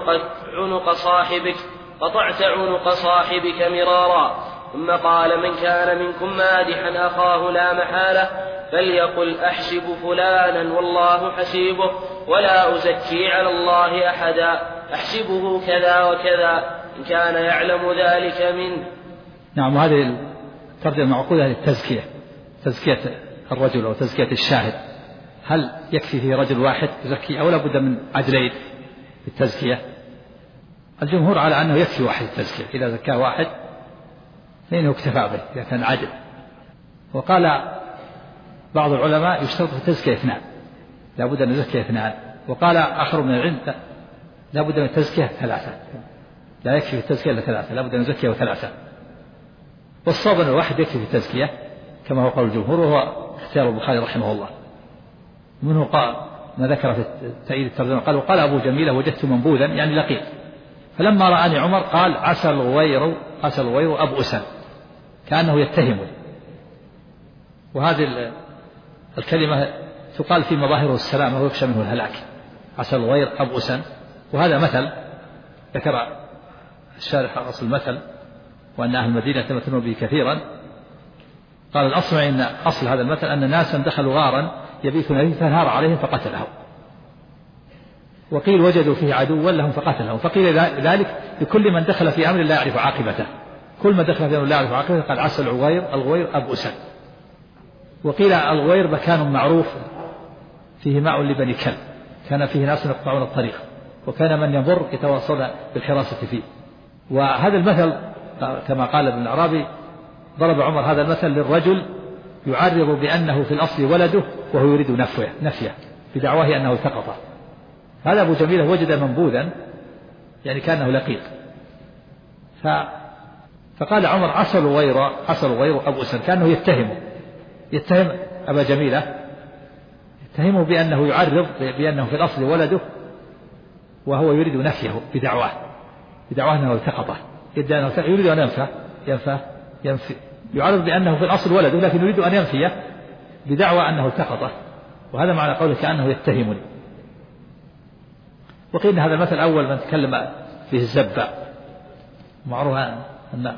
عنق صاحبك مرارا. ثم قال: من كان منكم مادحا أخاه لا محالة فليقل: أحسب فلانا والله حسيبه ولا أزكي على الله أحدا، أحسبه كذا وكذا إن كان يعلم ذلك منه. نعم. هذه الترجمة معقولة للتزكية، تزكية الرجل أو تزكية الشاهد. هل يكفي فيه رجل واحد يزكي أو لا بد من عدلين في التزكية؟ الجمهور على أنه يكفي واحد التزكية، إذا زكاه واحد فإنه اكتفى به إذا كان عدل. وقال بعض العلماء يشترط في التزكية 2، لا بد أن يزكي 2. وقال آخر من العلم لا بد من التزكية 3، لا يكفي في التزكية إلا 3، لا بد أن يزكيه 3. والصواب أن الواحد يكفي في التزكية كما هو قول الجمهور، وهو اختيار البخاري رحمه الله. منه قال ما ذكر في تأييد الترجمة قال: وقال أبو جميلة: وجدت منبوذا يعني لقيط فلما رآني عمر قال: عسى الغوير أبؤسا كأنه يتهمني. وهذه الكلمة تقال في مظاهر السلامة ويخشى منه الهلاك. عسى الغوير أبؤسا. وهذا مثل ذكر الشارح أصل المثل وأن أهل المدينة يتمثلون به كثيرا. قال الأصمعي إن أصل هذا المثل أن ناسا دخلوا غارا يبيتون فيه فانهار عليهم فقتلهم، وقيل وجدوا فيه عدوا لهم فقتلهم، فقيل ذلك لكل من دخل في أمر لا يعرف عاقبته. كل من دخل في أمر لا يعرف عاقبته قال: عسى الغوير أبؤسا. وقيل الغوير مكان معروف فيه ماء لبني كلب، كان فيه ناس يقطعون الطريق وكان من يمر يتواصل بالحراسة فيه. وهذا المثل كما قال ابن العربي: ضرب عمر هذا المثل للرجل يعرض بأنه في الأصل ولده وهو يريد نفيه بدعواه أنه التقطه. هذا أبو جميلة وجد منبوذا يعني كأنه لقيط، فقال عمر: عسى الغوير أبؤسا، كأنه يتهم أبا جميلة، يتهمه بأنه يعرض بأنه في الأصل ولده وهو يريد نفيه بدعواه أنه التقطه، يريد أن ينفي يعرض بأنه في الأصل ولده لكن يريد أن ينفيه بدعوى أنه التقطه. وهذا معنى قوله كأنه يتهمني. وقيل هذا المثل أول من تكلم فيه الزبا معروف أن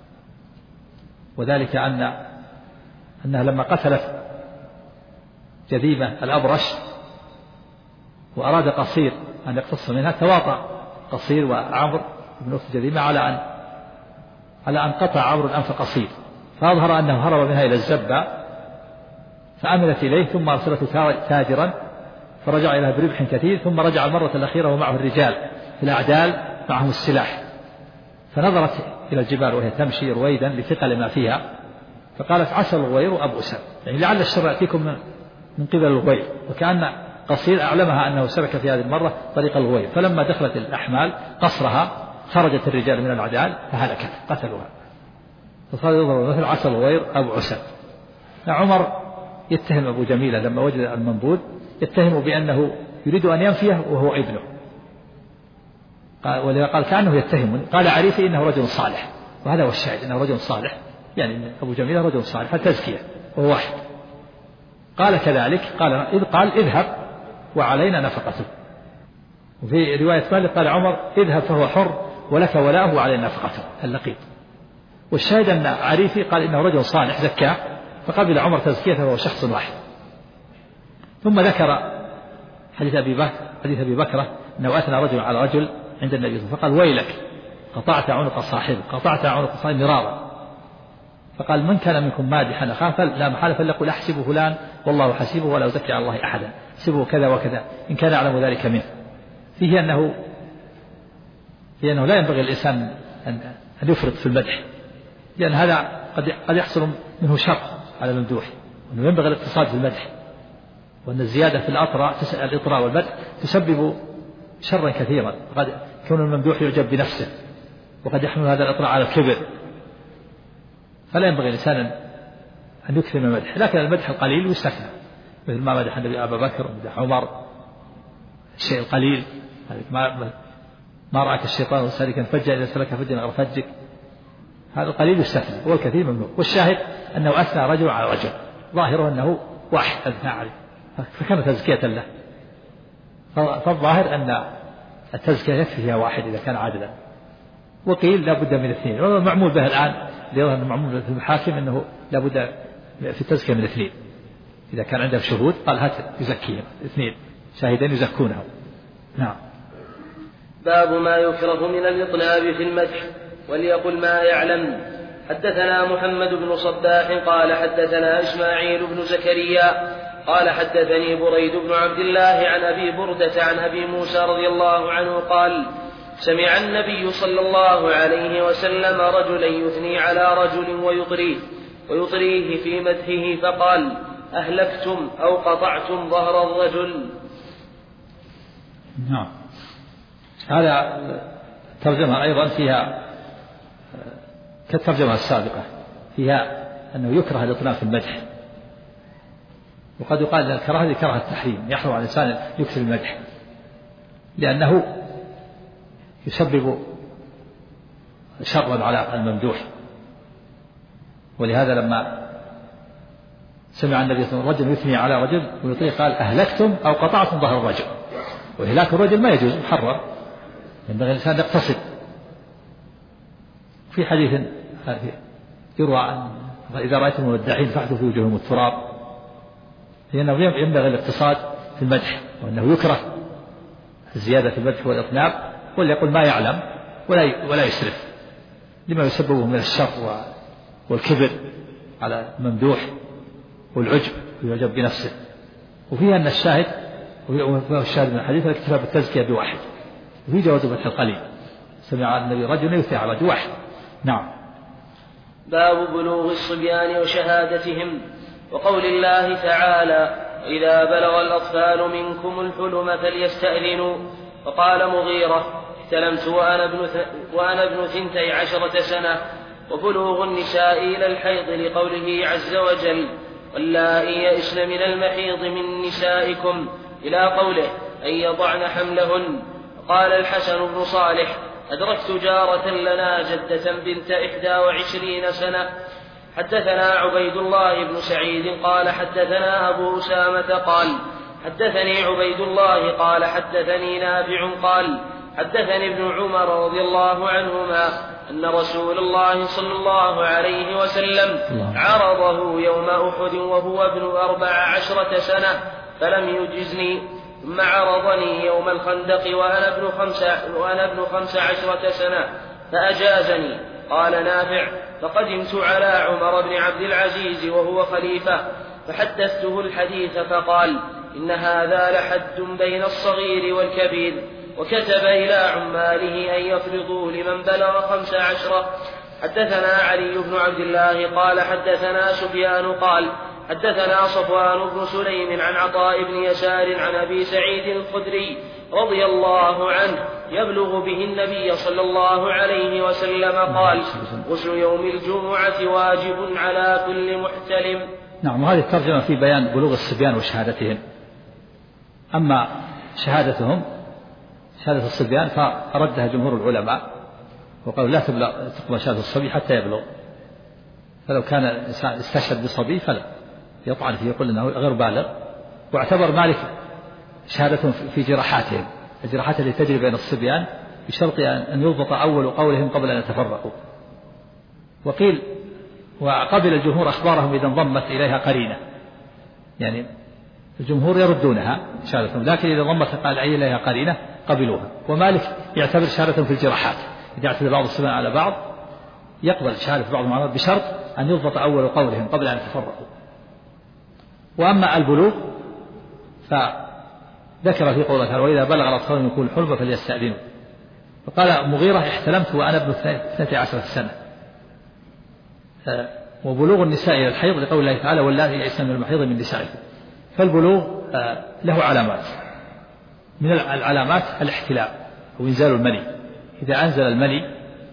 وذلك أنها لما قتلت جذيمة الأبرش وأراد قصير أن يقتص منها تواطأ قصير وعمر بن أخت جذيمة على أن قطع عمرو أنف قصير، فأظهر أنه هرب منها إلى الزبا فأملت إليه ثم أرسلته تاجرا فرجع إلى بربح كثير، ثم رجع المرة الأخيرة ومعه الرجال في الأعدال معهم السلاح، فنظرت إلى الجبال وهي تمشي رويدا لثقل ما فيها فقالت: عسى الغوير أبؤسا، يعني لعل الشر يأتيكم من قبل الغوير. وكأن قصير أعلمها أنه سلك في هذه المرة طريق الغوير، فلما دخلت الأحمال قصرها خرجت الرجال من الأعدال فهلكت قتلوها. فصار يظهر مثل عسى الغوير أبؤسا. عمر يتهم أبو جميلة لما وجد المنبوذ يتهم بأنه يريد أن ينفيه وهو ابنه، ولذا قال كأنه يتهمني. قال عريفي: إنه رجل صالح، وهذا هو الشاهد أنه رجل صالح، يعني إن أبو جميلة رجل صالح التزكية وهو واحد. قال كذلك قال اذهب وعلينا نفقته. وفي رواية مالك قال عمر: اذهب فهو حر ولك ولاءه وعلينا نفقته اللقيط. والشاهد أن عريفي قال إنه رجل صالح زكاه فقبل عمر تزكيته وهو شخص واحد. ثم ذكر حديث أبي بكرة أنه أثنى رجل على رجل عند النبي صلى الله عليه وسلم فقال ويلك قطعت عنق صاحبك قطعت عنق صاحبك مرارا. فقال من كان منكم مادحا أخاه لا محالة فليقل أحسب فلان والله حسيبه ولا أزكي على الله أحدا حسبه كذا وكذا إن كان يعلم ذلك منه. فيه أنه لا ينبغي الإنسان أن يفرط في المدح لأن هذا قد يحصل منه شر على الممدوح وأنه ينبغي الاقتصاد في المدح وأن الزيادة في الإطراء والمدح تسبب شرا كثيرا. قد يكون الممدوح يعجب بنفسه وقد يحمل هذا الإطراء على الكبر فلا ينبغي الإنسان أن يكثر من المدح. لكن المدح القليل يستثنى مثل ما مدح النبي أبا بكر ومدح عمر الشيء القليل ما رأك الشيطان سالكا فجا إذا سلك فجا غير فجك هذا القليل يستثنى والكثير ممنوع. والشاهد أنه أثنى رجل على رجل ظاهره أنه واحد أثنى عليه فكان تزكية له. فالظاهر أن التزكية يكفي فيها واحد إذا كان عادلا. وقيل لا بد من اثنين والمعمول به الآن ليظهر المعمول في المحاكم أنه لا بد في التزكية من اثنين إذا كان عندهم شهود قال هات يزكيهم اثنين شاهدين يزكونه. نعم. باب ما يكره من الإطناب في المدح وليقل ما يعلم. حدثنا محمد بن صباح قال حدثنا إسماعيل بن زكريا قال حدثني بريد بن عبد الله عن أبي بردة عن أبي موسى رضي الله عنه قال سمع النبي صلى الله عليه وسلم رجلا يثني على رجل ويطريه في مدحه فقال أهلكتم أو قطعتم ظهر الرجل. نعم. هذا ترجمة أيضا فيها كالترجمة السابقة فيها أنه يكره الإطناب في المدح وقد يقال أن الكراهة كراهة التحريم يحرم على الإنسان يكثر المدح لأنه يسبب شرا على الممدوح. ولهذا لما سمع النبي صلى الله عليه وسلم رجل يثني على رجل ويطيق قال أهلكتم أو قطعتم ظهر الرجل. وإهلاك الرجل ما يجوز محرم ينبغي الإنسان يقتصد. في حديث يروى عن إذا رأيتم المداحين فاحذوا في وجوههم التراب لأنه ينبغي الاقتصاد في المدح وأنه يكره الزيادة في المدح والإطناب وليقل ما يعلم ولا يسرف لما يسببه من الشر والكبر على الممدوح والعجب ويعجب بنفسه. وفيها أن الشاهد من الحديث الاكتفاء بالتزكية بواحد وفي جواز فتح القليل. سمع النبي رجل يثني على رجل واحد. نعم. باب بلوغ الصبيان وشهادتهم وقول الله تعالى إذا بلغ الأطفال منكم الحلم فليستأذنوا. وقال مغيرة احتلمت وأنا ابن 12 سنة. وبلوغ النساء إلى الحيض لقوله عز وجل واللائي يئسن من المحيض من نسائكم إلى قوله أن يضعن حملهن. قال الحسن بن صالح أدركت جارة لنا جدة بنت 21 سنة. حدثنا عبيد الله بن سعيد قال حدثنا أبو أسامة قال حدثني عبيد الله قال حدثني نافع قال حدثني ابن عمر رضي الله عنهما أن رسول الله صلى الله عليه وسلم عرضه يوم أحد وهو ابن 14 سنة فلم يجزني ثم عرضني يوم الخندق وأنا ابن 15 سنة فأجازني. قال نافع فقدمت على عمر بن عبد العزيز وهو خليفة فحدثته الحديث فقال إن هذا لحد بين الصغير والكبير وكتب إلى عماله أن يفرضوا لمن بلغ 15. حدثنا علي بن عبد الله قال حدثنا سفيان قال حدثنا صفوان بن سليم عن عطاء بن يسار عن أبي سعيد الخدري رضي الله عنه يبلغ به النبي صلى الله عليه وسلم قال غسل يوم الجمعة واجب على كل محتلم. نعم. وهذه الترجمة في بيان بلوغ الصبيان وشهادتهم. أما شهادة الصبيان فردها جمهور العلماء وقالوا لا تقبل شهادة الصبي حتى يبلغ. فلو كان الإنسان استشهد بصبي فلا يطعن فيه يقول أنه غير بالغ. واعتبر مالك شهادتهم في جراحاتهم الجراحات التي تجري بين الصبيان بشرط أن يضبط أول قولهم قبل أن يتفرقوا. وقيل وقبل الجمهور أخبارهم إذا انضمت إليها قرينة يعني الجمهور يردونها شهادتهم لكن إذا ضمت قال إليها قرينة قبلوها. ومالك يعتبر شهادة في الجراحات، إذا اعتدى بعض السماء على بعض يقبل شهادة بعضهم على بعض بشرط أن يضبط أول قولهم قبل أن يتفرقوا. وأما البلوغ فذكر في قوله تعالى وإذا بلغ الأطفال منكم الحلم فليستأذنوا. فقال مغيرة احتلمت وأنا ابن 12 سنة. وبلوغ النساء إلى الحيض لقول الله تعالى واللاتي يئسن من المحيض من نسائكم. فالبلوغ له علامات، من العلامات الاحتلام وإنزال المني. إذا أنزل المني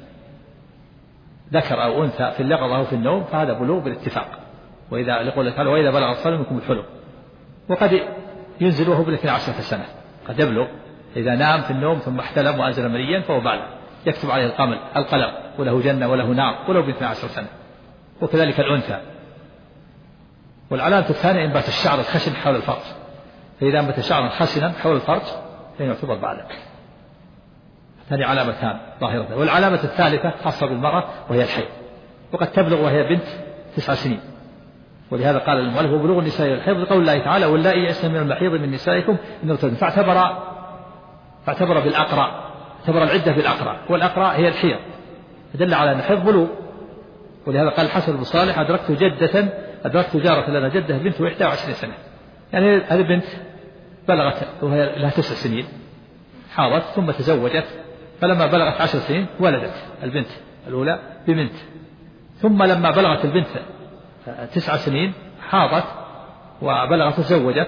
ذكر أو أنثى في اليقظة أو في النوم فهذا بلوغ بالاتفاق. وإذا لقول الله تعالى وإذا بلغ الأطفال منكم الحلم. وقد ينزل وهو ب 12 سنة، قد يبلغ إذا نام في النوم ثم احتلم وأنزل منيا فهو بالغ، يكتب عليه القلم وله جنة وله نار ولو ب 12 سنة. وكذلك الأنثى. والعلامة الثانية إنبات الشعر الخشن حول الفرج، فإذا أنبت شعرا خشنا حول الفرج فإنه يعتبر بالغ. هذه علامتان ظاهرة. والعلامة الثالثة خاصة بالمرأة وهي الحيض، وقد تبلغ وهي بنت 9 سنين. ولهذا قال المؤلف وبلوغ النساء الحيض لقول الله تعالى واللائي يئسن من المحيض من نسائكم إن ارتبتم. فاعتبر بالأقرأ، اعتبر العدة بالأقرأ، والأقرأ هي الحيض، فدل على أن الحيض بلوغ. ولهذا قال الحسن بن صالح أدركت جارة لنا جدة بنت 21 سنة. يعني هذه بنت بلغت وهي لها 9 سنين حاضت ثم تزوجت، فلما بلغت 10 سنين ولدت البنت الأولى ببنت، ثم لما بلغت البنت 9 سنين حاضت وبلغت وتزوجت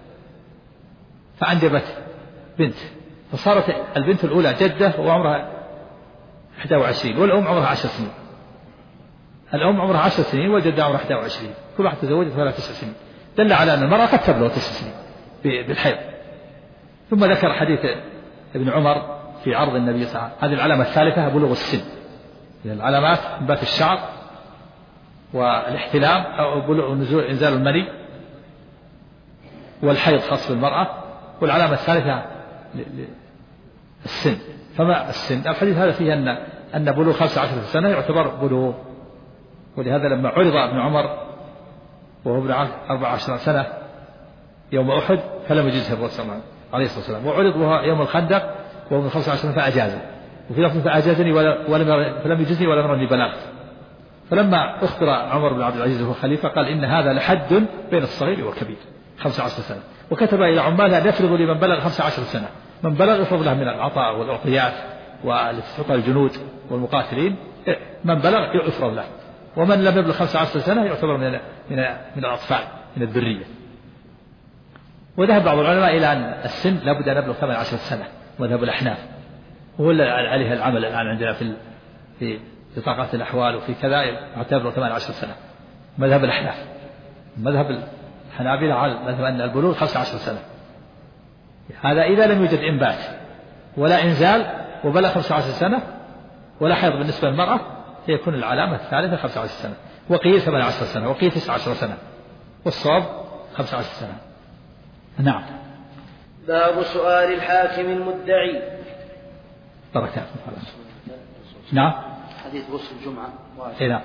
فأنجبت بنت، فصارت البنت الأولى جدة وعمرها 21 والأم عمرها 10 سنين. الأم عمرها 10 سنين والجدة عمرها 21، كل واحدة تزوجت ولا 9 سنين. دل على أن المرأة قد تبلغ 9 سنين بالحيض. ثم ذكر حديث ابن عمر في عرض النبي صلى الله عليه وسلم. هذه العلامة الثالثة بلوغ السن، من العلامات انبات الشعر والاحتلام أو بلوغ نزول إنزال المني والحيض خاص بالمرأة. والعلامة الثالثة السن. فما السن؟ الحديث هذا فيه أن بلوغ 15 سنة يعتبر بلوغ. ولهذا لما عرض ابن عمر وهو ابن 14 سنة يوم أحد فلم يجزه الرسول عليه الصلاة والسلام، وعرض وهو يوم الخندق وهو من 15 سنة فأجازه، وفي لفظ فأجازني فلم يجزني ولم يرني بلاغت. فلما أخبر عمر بن عبد العزيز وهو خليفة قال إن هذا لحد بين الصغير والكبير 15 سنة. وكتب إلى عماله أن يفرض لمن بلغ 15 سنة، من بلغ يفرض له من العطاء والأعطيات والتي تعطى الجنود والمقاتلين، من بلغ يفرض له، ومن لم يبلغ 15 سنة يعتبر من الأطفال من الذرية. وذهب بعض العلماء إلى أن السن لابد أن يبلغ 18 سنة، مذهب الأحناف، وهو اللي عليه العمل الآن عندنا في بطاقات الأحوال وفي كذا حتى يبلغ 18 سنة، مذهب الأحناف. مذهب الحنابلة على مذهب أن البلوغ 15 سنة. هذا إذا لم يوجد إنبات ولا إنزال وبلغ 15 سنة ولا حيض بالنسبة للمرأة فيكون العلامة الثالثة 15 سنة، وقيل 18 سنة، وقيل 19 سنة، والصواب 15 سنة. نعم. باب سؤال الحاكم المدعي. بركات. نعم. حديث غسل الجمعة. نعم.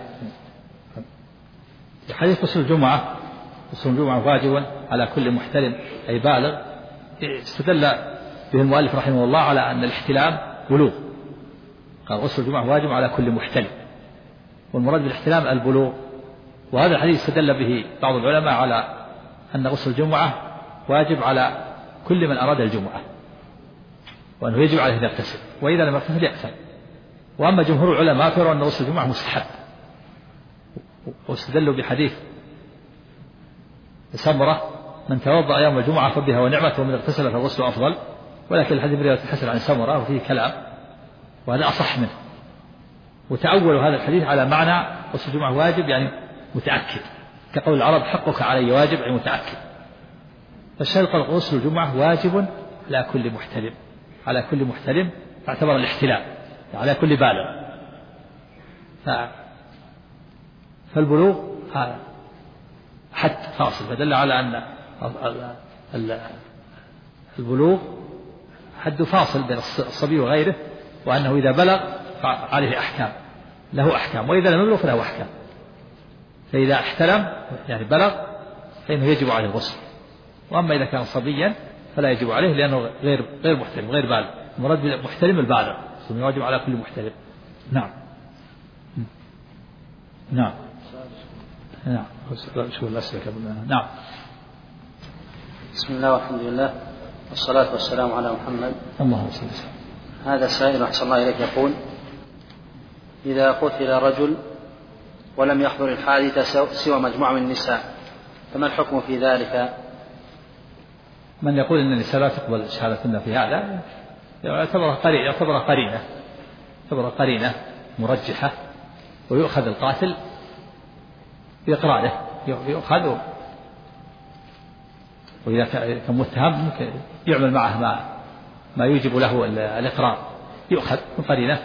حديث غسل الجمعة واجب على كل محتلم أي بالغ. استدل به المؤلف رحمه الله على أن الاحتلام بلوغ، قال غسل الجمعة واجب على كل محتلم، والمراد بالاحتلام البلوغ. وهذا الحديث استدل به بعض العلماء على أن غسل الجمعة واجب على كل من أراد الجمعة، وأنه يجب عليه أن يغتسل، وإذا لم يغتسل يأثم. وأما جمهور العلماء فيرون أن غسل الجمعة مستحب، واستدلوا بحديث سمرة من توضأ يوم الجمعة فبها ونعمة ومن اغتسل فالغسل أفضل. ولكن الحديث رواية الحسن عن سمرة وفيه كلام، وهذا أصح منه. وتأولوا هذا الحديث على معنى غسل الجمعة واجب يعني متأكد، كقول العرب حقك علي واجب أي متأكد. فالشيخ قال غسل الجمعة واجب على كل محتلم، على كل محتلم فاعتبر الاحتلام على كل بالغ. فالبلوغ حد فاصل، فدل على أن البلوغ حد فاصل بين الصبي وغيره، وأنه إذا بلغ فعليه أحكام، له أحكام، وإذا لم يبلغ فله أحكام. فإذا احتلم يعني بلغ فإنه يجب عليه الغسل، وأما إذا كان صبيا فلا يجب عليه لأنه غير محتلم غير بالغ. المراد بالمحتلم البالغ، يجب على كل محتلم. نعم نعم نعم. شو الأسئلة؟ نعم. بسم الله والحمد لله والصلاة والسلام على محمد. اللهم صل وسلم. هذا سائل أحسن الله إليك يقول: إذا قتل رجل ولم يحضر الحادثة سوى مجموعة من النساء فما الحكم في ذلك؟ من يقول إن النساء لا تقبل شهادتنا في هذا يعتبر قرينة مرجحة، ويؤخذ القاتل بإقراره، يؤخذ، وإذا كان متهم ممكن يعمل معه ما يوجب له الإقرار، يؤخذ من قرينة،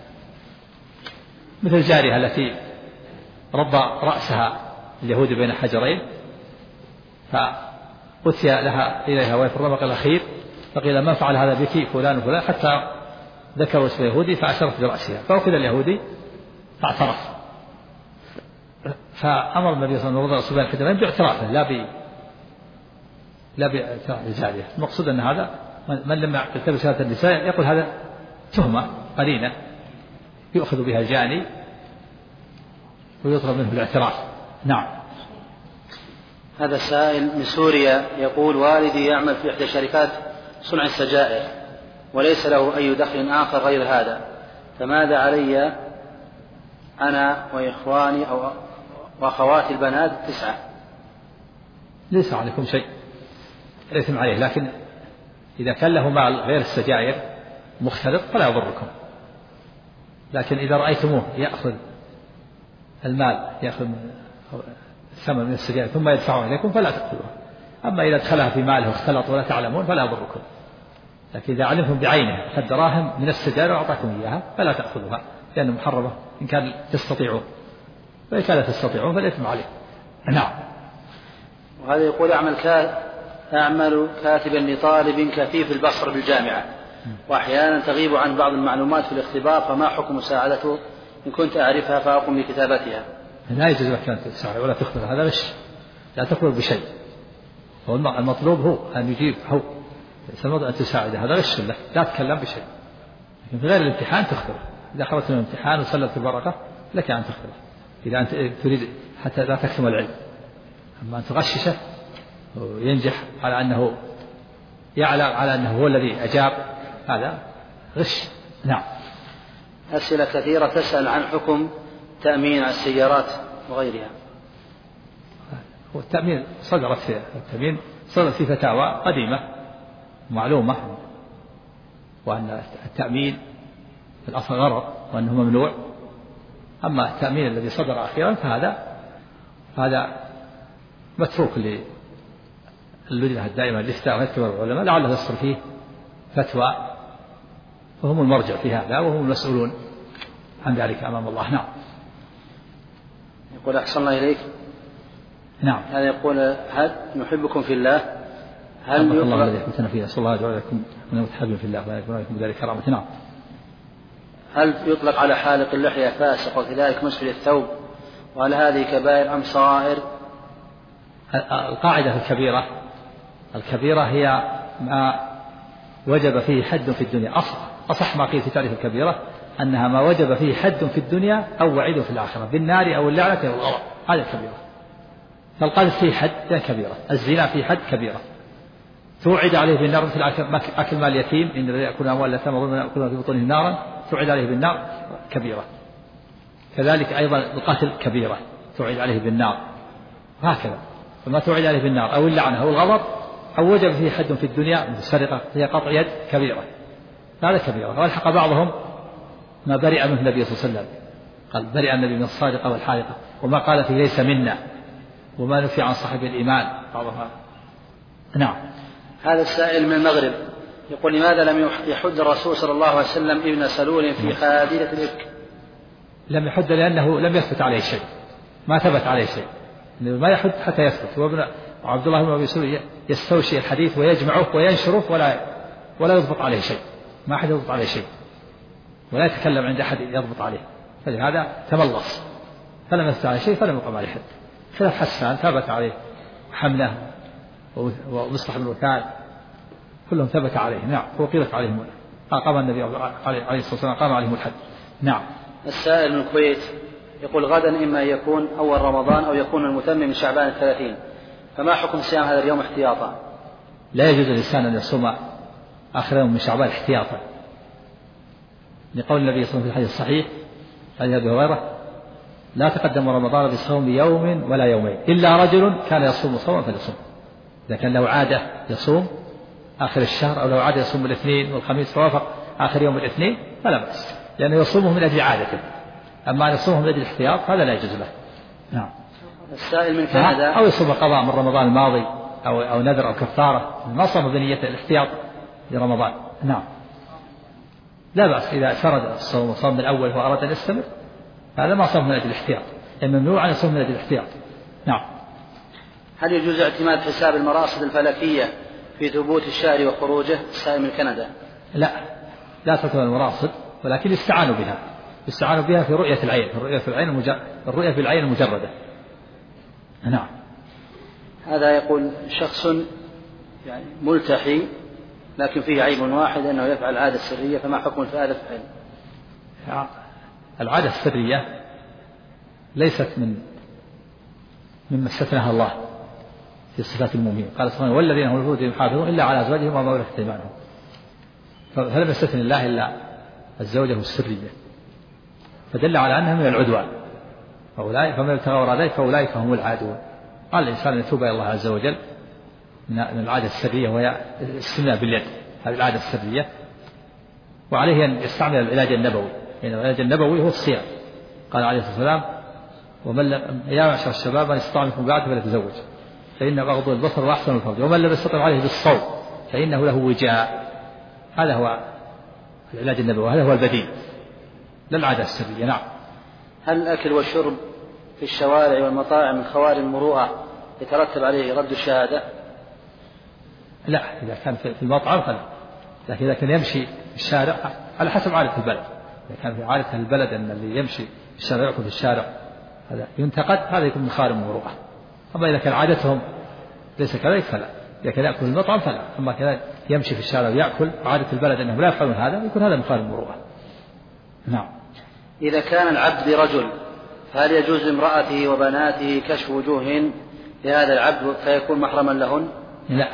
مثل الجارية التي ربى رأسها اليهود بين حجرين فأتي إليها وهي في الرمق الأخير فقيل: من فعل هذا بك؟ فلان وفلان، حتى ذكروا اسم اليهودي فأشرت برأسها، فأخذ اليهودي فاعترف، فأمر النبي صلى الله عليه وسلم بين الحجرين باعترافه لا باعتراف الجارية. المقصود أن هذا من لم يلتبس شهادة النساء يقول هذا تهمة قرينة يؤخذ بها الجاني ويطلب منه الاعتراف. نعم. هذا السائل من سوريا يقول: والدي يعمل في إحدى شركات صنع السجائر وليس له أي دخل آخر غير هذا، فماذا علي أنا وإخواني أو وأخواتي البنات 9؟ ليس عليكم شيء، الإثم عليه، لكن إذا كان له مال غير السجائر مختلط فلا يضركم، لكن إذا رأيتموه يأخذ المال، يأخذ الثمن من السجائر ثم يدفعه إليكم فلا تأخذوها. أما إذا دخلها في ماله واختلط ولا تعلمون فلا يضركم، لكن إذا علمتم بعينه أخذ دراهم من السجائر وأعطاكم إياها فلا تأخذوها، لأنه محرمة إن كان تستطيعون، وإن كان تستطيعون فالإثم عليه. نعم. وهذا يقول: أعمل كاتبا لطالب كفيف البصر بالجامعة، وأحيانا تغيب عن بعض المعلومات في الاختبار، فما حكم مساعدته إن كنت أعرفها فأقوم بكتابتها؟ لا يجوز لك أن تساعد ولا تخبر، هذا غش، لا تخبر بشيء. المطلوب هو أن يجيب، هو ليس المطلوب أن تساعد، هذا غش لك، لا تتكلم بشيء. لكن في غير الامتحان تخبر، إذا خرجت من الامتحان وسلمت الورقة لك أن تخبر، إذا أنت تريد حتى لا تكتم العلم. أما أن تغششه وينجح على أنه يعلم على أنه هو الذي أجاب، هذا غش. نعم. أسئلة كثيرة تسأل عن حكم تأمين على السيارات وغيرها. والتأمين صدرت في فتاوى قديمة معلومة، وأن التأمين في الأصل غرض وأنه ممنوع. أما التأمين الذي صدر أخيرا فهذا متروك للجنة الدائمة للإفتاء وكبار العلماء، لعله يصدر فيه فتوى، وهم المرجع في هذا وهم المسؤولون عن ذلك أمام الله. نعم. يقول: أحسن الله إليك. نعم. هذا يقول: هل نحبكم في الله؟ هل الله الذي يحببنا فيه، صلى الله عليه وسلم من المتحبين في الله ويكون لكم ذلك كرامة. نعم. هل يطلق على حالق اللحية فاسق وكذلك مسبل الثوب؟ وهل هذه كبائر أم صغائر؟ القاعدة الكبيرة هي ما وجب فيه حد في الدنيا. أصح ما قيل في تعريف الكبيرة أنها ما وجب فيه حد في الدنيا أو وعيد في الآخرة بالنار أو اللعنة أو الغضب، هذا الكبيرة. فالقذف فيه حد كبيرة، الزنا فيه حد كبيرة، توعد عليه بالنار مثل أكل مال اليتيم، إن الذين يأكلون أموال اليتامى ظلما يأكلون في بطونهم نارا، توعد عليه بالنار كبيرة. كذلك أيضا القتل كبيرة، توعد عليه بالنار، هكذا. فما توعد عليه بالنار أو اللعنة أو الغضب أو وجب فيه حد في الدنيا من السرقة هي قطع يد كبيرة، هذا كبيرة. والحق بعضهم ما برئ منه النبي صلى الله عليه وسلم، قال: برئ النبي من الصادقة والحالقة، وما قال فيه ليس منا، وما نفي عن صاحب الإيمان بعضها. نعم. هذا السائل من المغرب يقول: لماذا لم يحد الرسول صلى الله عليه وسلم ابن سلول في حادثة الإفك؟ لم يحد لأنه لم يثبت عليه شيء، ما ثبت عليه شيء، ما يحد حتى يثبت. وعبد الله بن أبي سلول يستوشي الحديث ويجمعه وينشره ولا يضبط عليه شيء، ما أحد يضبط عليه شيء، ولا يتكلم عند أحد يضبط عليه، فلهذا تملص، فلم يثبت عليه شيء فلم يقم عليه حد. خلاف حسان ثبت عليه حمله ومصلح بن وكال كلهم ثبت عليه. نعم. وقيلت عليهم، قام النبي عليه الصلاة والسلام قام عليهم الحد. نعم. السائل من الكويت يقول غدا إما يكون أول رمضان أو يكون المتمم من شعبان 30، فما حكم صيام هذا اليوم احتياطا؟ لا يجوز للإنسان أن يصوم آخر يوم من شعبان احتياطا، لقول النبي صلى الله عليه وسلم في الحديث الصحيح حديث أبي هريرة: لا تقدم رمضان بصوم يوم ولا يومين إلا رجل كان يصوم صوما فليصوم. إذا كان له عادة يصوم آخر الشهر أو له عادة يصوم الاثنين والخميس فوافق آخر يوم الاثنين فلا بأس، لأنه يصومه من أجل عادته. أما أن يصومه من أجل الاحتياط هذا لا يجوز له. نعم. السائل من كندا أو يصوم قضاء من رمضان الماضي أو نذر أو كفارة، ما صام بنية الاحتياط لرمضان. نعم. لا بأس إذا سرد الصوم وصام من الأول وأراد أن يستمر، هذا ما صام من أجل الاحتياط، ممنوع أن يصوم من أجل الاحتياط. نعم. هل يجوز اعتماد حساب المراصد الفلكية في ثبوت الشهر وخروجه؟ السائل من كندا. لا تعتمد المراصد، ولكن يستعان بها في رؤية العين، الرؤية في العين المجردة. نعم. هذا يقول شخص يعني ملتحي لكن فيه عيب واحد أنه يفعل العادة السرية، فما حكم هذا الفعل؟ العادة السرية ليست مما استثناها الله في صفات المؤمنين. قال سبحانه: والذين هم لفروجهم يحافظون إلا على أزواجهم وما ملكت أيمانهم. فلم يستثن الله إلا الزوجة السرية، فدل على أنها من العدوان. فمن ابتغى وراء ذلك فأولئك هم العادون. قال الإنسان أن يتوب إلى الله عز وجل من العادة السرية، وهي الاستمناء باليد، هذه العادة السرية. وعليه أن يستعمل العلاج النبوي، لأن العلاج النبوي هو الصيام. قال عليه الصلاة والسلام: يا معشر الشباب من استطاع منكم بعد فليتزوج فإنه أغض البصر وأحسن الفرج، ومن لم يستطع عليه بالصوم فإنه له وجاء. هذا هو العلاج النبوي، هذا هو البديل، لا العادة السرية. نعم. هل الأكل والشرب في الشوارع والمطاعم من خوارم المروءة يترتب عليه رد الشهادة؟ لا، إذا كان في المطعم فلا، لكن إذا كان يمشي في الشارع على حسب عادة البلد. إذا كان في عادة البلد أن اللي يمشي في الشارع يأكل في الشارع هذا ينتقد، هذا يكون من خوارم المروءة. أما إذا كان عادتهم ليس كذلك فلا. إذا كان يأكل في المطعم فلا، أما كان يمشي في الشارع ويأكل عادة البلد أنهم لا يفعلون هذا يكون هذا من خوارم المروءة. نعم. إذا كان العبد برجل فهل يجوز لامرأته وبناته كشف وجوههن لهذا العبد فيكون محرما لهن؟ لا،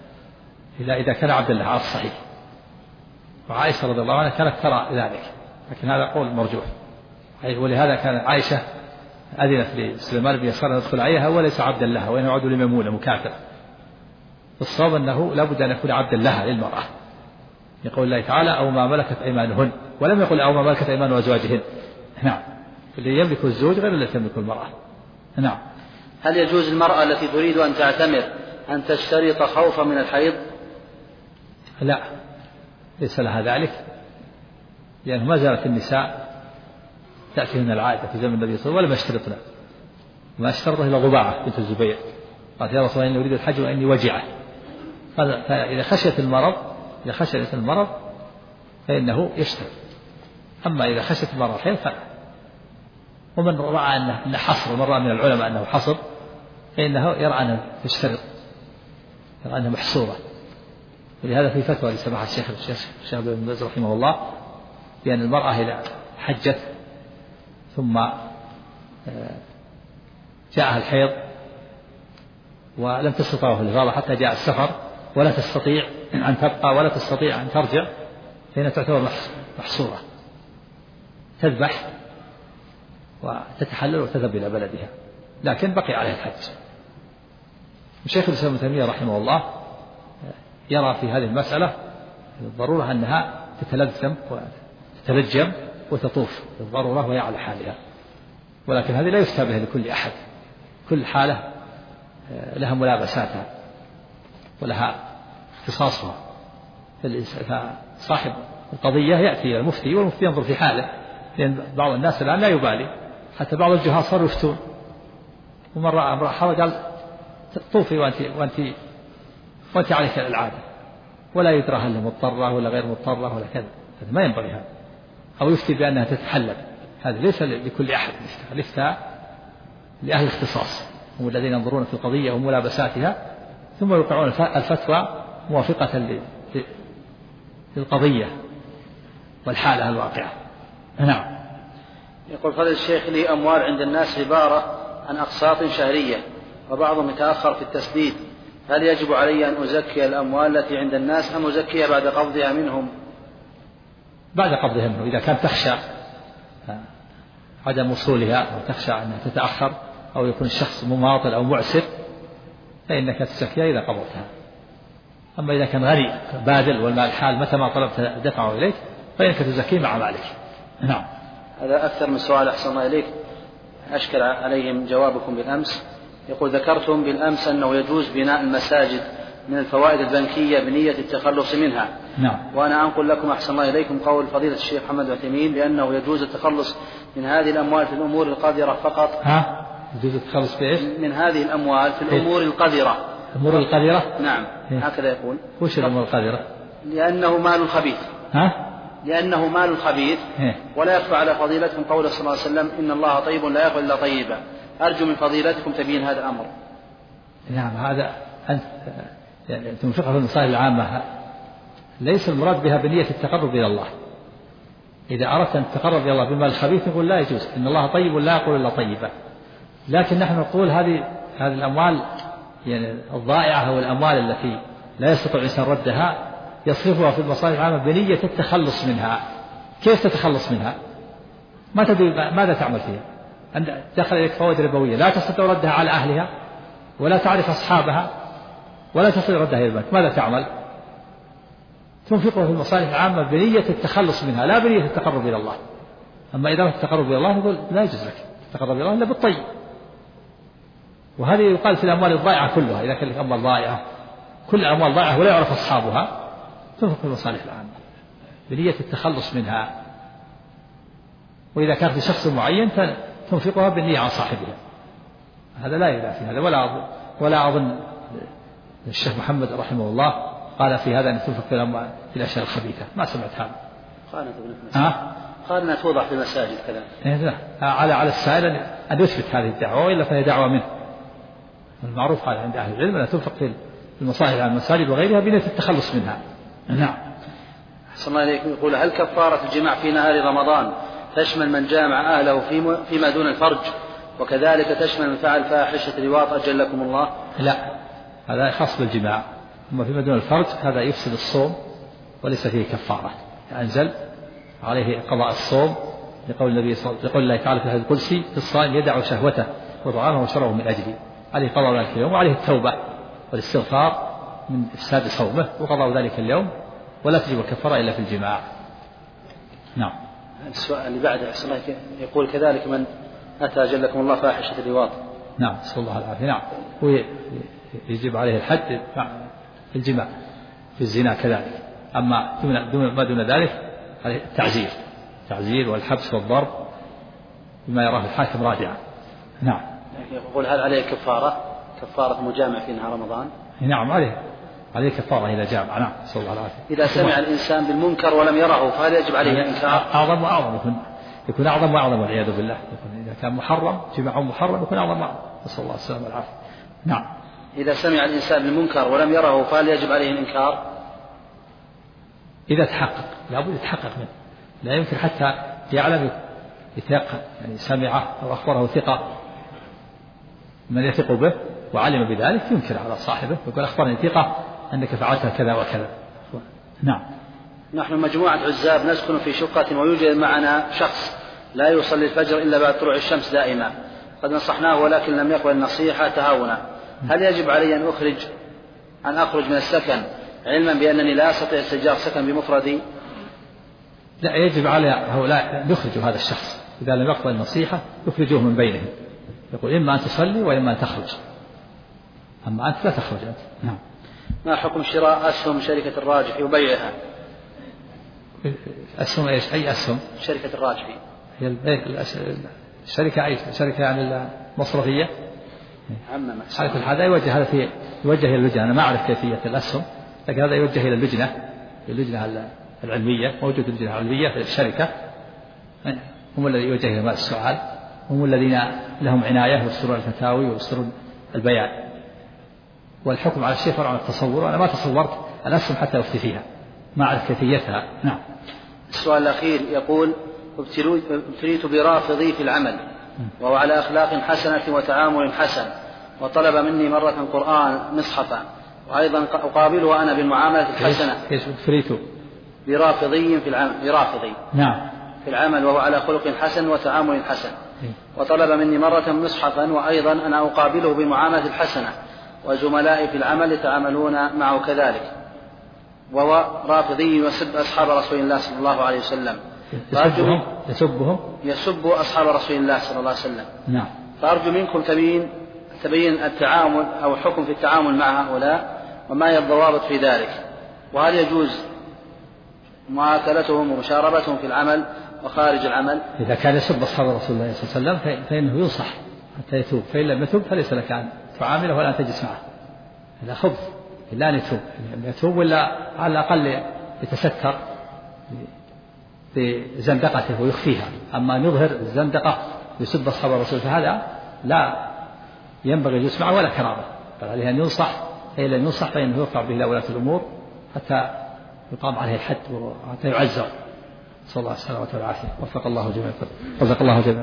إذا كان عبد الله على الصحيح. وعائشة رضي الله عنها كانت ترى ذلك، لكن هذا قول مرجوح. ولهذا كان عائشة أذنت لسليمان بن يسار أن يدخل عليها وليس عبدا لها، وإنه يعود لميمونة مكافر. الصواب أنه لا بد أن يكون عبدا لها للمرأة، يقول الله تعالى: أو ما ملكت أيمانهن، ولم يقل أو ما ملكت أيمان أزواجهن. نعم. اللي يملك الزوج غير التي تملك المرأة. نعم. هل يجوز المرأة التي تريد أن تعتمر أن تشترط خوفا من الحيض؟ لا، ليس لها ذلك، لأنه ما زالت النساء تأتيهن العادة في زمن النبي صلى الله عليه وسلم ولم يشترطن. ما اشترطه إلا ضباعة بنت الزبير، قالت: يا رسول الله إني أريد الحج وإني وجعة. فإذا خشيت المرض فإنه يشترط. أما إذا خشيت المرض الحيض فلا. ومن رأى أنه حصر، ومن رأى من العلماء أنه حصر، فإنه يرى أنه تشترط، يرى أنها محصورة. ولهذا في فتوى لسماحة الشيخ ابن باز رحمه الله بأن المرأة إذا حجت ثم جاءها الحيض ولم تستطع الإفاضة حتى جاء السفر ولا تستطيع أن تبقى ولا تستطيع أن ترجع، فإنها تعتبر محصورة، تذبح وتتحلل وتذهب إلى بلدها، لكن بقي عليها الحج. الشيخ الإسلام ابن تيمية رحمه الله يرى في هذه المسألة الضرورة أنها تتلجم وتطوف بالضرورة وهي على حالها، ولكن هذه لا يستبه لكل أحد، كل حالة لها ملابساتها ولها اختصاصها. فصاحب القضية يأتي إلى المفتي والمفتي ينظر في حاله، لأن بعض الناس الآن لا يبالي، حتى بعض الجهال صاروا يفتون، ومن رأى امرأة حرج قال: طوفي وأنت عليك العادة، ولا يدرى هل مضطرة ولا غير مضطرة ولا كذا. هذا ما ينبغي هذا. أو يفتي بأنها تتحلل، هذا ليس لكل أحد. الافتاء لأهل الاختصاص، هم الذين ينظرون في القضية وملابساتها ثم يوقعون الفتوى موافقة للقضية والحالة الواقعة. نعم. يقول فضل الشيخ لي أموال عند الناس عبارة عن أقساط شهرية وبعضهم يتأخر في التسديد، هل يجب علي أن أزكي الأموال التي عند الناس أم أزكيها بعد قبضها منهم؟ بعد قبضها منهم. إذا كانت تخشى عدم وصولها أو تخشى أنها تتأخر أو يكون الشخص مماطل أو معسر فإنك تزكيها إذا قبضتها. أما إذا كان غني بادل والمال حال متى ما طلبت دفعه إليك فإنك تزكيه مع مالك. نعم. هذا أكثر من سؤال أحسن الله إليك أشكل عليهم جوابكم بالأمس. يقول ذكرتم بالأمس أنه يجوز بناء المساجد من الفوائد البنكية بنية التخلص منها. نعم. وأنا أنقل لكم أحسن الله إليكم قول فضيلة الشيخ محمد بن عثيمين بأنه يجوز التخلص من هذه الأموال في الأمور القذرة فقط. يجوز التخلص بإيش؟ من هذه الأموال في الأمور القذرة. الأمور القذرة؟ نعم. هكذا يقول. وش الأمور القذرة؟ لأنه مال خبيث. لأنه مال خبيث. ولا يخفى على فضيلتكم قول صلى الله عليه وسلم إن الله طيب لا يقبل إلا طيبا. أرجو من فضيلتكم تبيين هذا الأمر. نعم. هذا أنت تنفقها في المصالح العامة ليس المراد بها بنية التقرب إلى الله. إذا أردت أن تتقرب إلى الله بالمال الخبيث نقول لا يجوز، إن الله طيب لا يقول إلا طيبا. لكن نحن نقول هذه الأموال يعني الضائعة أو الأموال التي لا يستطيع الإنسان ردها يصرفها في المصالح العامة بنية التخلص منها. كيف تتخلص منها؟ ما تدري ماذا تعمل فيها. دخل إليك فوائد ربوية لا تستطيع ردها على أهلها ولا تعرف أصحابها ولا تستطيع ردها إلى البنك، ماذا تعمل؟ تنفقها في المصالح العامة بنية التخلص منها لا بنية التقرب إلى الله. أما إذا التقرب إلى الله نقول لا يجوز لك التقرب إلى الله إلا بالطيب. وهذه يقال في الأموال الضائعة كلها. إذا كانت الأموال ضائعة كل الأموال ضائعة ولا يعرف أصحابها تنفق في المصالح العامة بنية التخلص منها. وإذا كانت لشخص معين تنفقها بالنية عن صاحبها. هذا لا يدعى في هذا ولا أظن الشيخ محمد رحمه الله قال في هذا أن تنفق في الأشياء الخبيثة. ما سمعت هذا. قال أنها توضع في المساجد كذا. على السائل أن يثبت هذه الدعوة وإلا فهي دعوة منه. المعروف قال عند أهل العلم أنها تنفق في المصالح على المساجد وغيرها بنية التخلص منها. نعم. أحسن الله إليكم. يقول هل كفارة الجماع في نهار رمضان تشمل من جامع أهله فيما دون الفرج وكذلك تشمل من فعل فاحشة لواط أجلكم الله؟ لا، هذا خاص بالجماع. أما فيما دون الفرج هذا يفسد الصوم وليس فيه كفارة. أنزل عليه قضاء الصوم لقول النبي لقول الله تعالى في الحديث القدسي في الصائم يدع شهوته وطعامه وشربه من أجلي. عليه قضاء ذلك اليوم وعليه التوبة والاستغفار من إفساد صومه وقضاء ذلك اليوم ولا تجب الكفارة إلا في الجماع. نعم. السؤال اللي بعده يقول كذلك من أتى جلكم الله فاحشة لواط. نعم. نسأل الله العافية. نعم. ويجب عليه الحد في الجماع في الزنا كذلك. أما ما دون ذلك عليه التعزير والحبس والضرب بما يراه الحاكم راجعا. نعم. يقول هل عليه كفارة مجامع في نهار رمضان؟ نعم عليه كفارة إذا جامع. نعم. نسأل الله العافية. إذا سمع الإنسان بالمنكر ولم يره فهل يجب عليه الإنكار؟ أعظم وأعظم يكون أعظم وأعظم والعياذ بالله. إذا كان محرم جماع محرم يكون أعظم وأعظم. نسأل الله السلامة والعافية. نعم. إذا سمع الإنسان بالمنكر ولم يره فهل يجب عليه الإنكار؟ إذا تحقق لابد يتحقق منه. لا يمكن حتى يعلم يتيقن يعني سمعه أو أخبره ثقة من يثق به وعلم بذلك ينكر على صاحبه يقول أخبرني ثقة أنك فعلت كذا وكذا. نعم. نحن مجموعة عزاب نسكن في شقة ويوجد معنا شخص لا يصلي الفجر إلا بعد طلوع الشمس دائما. قد نصحناه ولكن لم يقبل النصيحة تهاونا. هل يجب علي أن أخرج من السكن علما بأنني لا أستطيع استئجار سكن بمفردي؟ لا، يجب على هؤلاء يخرجوا هذا الشخص إذا لم يقبل النصيحة يخرجوه من بينهم. يقول إما أن تصلي وإما أن تخرج، أما أنت لا تخرج أنت. نعم. ما حكم شراء أسهم شركة الراجحي وبيعها؟ أسهم إيش؟ أي أسهم؟ شركة الراجحي. هي الشركة أي شركة يعني المصرفية؟ على كل هذا يوجه إلى اللجنة. أنا ما أعرف كيفية الأسهم، لكن هذا يوجه إلى اللجنة العلمية. موجود اللجنة العلمية في الشركة، هم الذين يوجه إلى هذا السؤال، هم الذين لهم عناية ويصدرون الفتاوي ويصدرون البيان. والحكم على الشيء فرع عن التصور. أنا ما تصورت أن أسلم حتى أفتي فيها ما أعرف كيفيتها. نعم. السؤال الأخير يقول: ابتليت برافضي في العمل وهو على أخلاق حسنة وتعامل حسن، وطلب مني مرة قرآن مصحفا، وأيضا أقابله أنا بالمعاملة الحسنة. ابتليت برافضي في العمل، برافضي نعم في العمل وهو على خلق حسن وتعامل حسن، وطلب مني مرة مصحفا، وأيضا أنا أقابله بالمعاملة الحسنة، وزملائي في العمل يتعاملون معه كذلك، وهو رافضي يسب أصحاب رسول الله صلى الله عليه وسلم. يسب أصحاب رسول الله صلى الله عليه وسلم. نعم. فأرجو منكم تبين التعامل أو الحكم في التعامل مع هؤلاء، وما هي الضوابط في ذلك، وهل يجوز مؤاكلتهم ومشاربتهم في العمل وخارج العمل؟ إذا كان يسب أصحاب رسول الله صلى الله عليه وسلم فإنه ينصح حتى يتوب، فإن لم يتوب فليس لك أن تعامله ولا أن تجلس معه، هذا خبث، إلا أن يتوب ولا على الأقل يتستر بزندقته ويخفيها. أما أن يظهر الزندقة ويسب أصحاب الرسول فهذا لا ينبغي أن يسمع ولا كرامة، بل عليه أن ينصح، فإن لم ينصح فإنه يرفع به إلى ولاة الأمور حتى يقام عليه الحد وحتى يعزر. صلى الله السلامة والعافية. وفق الله جميعا. رزق الله جميعا.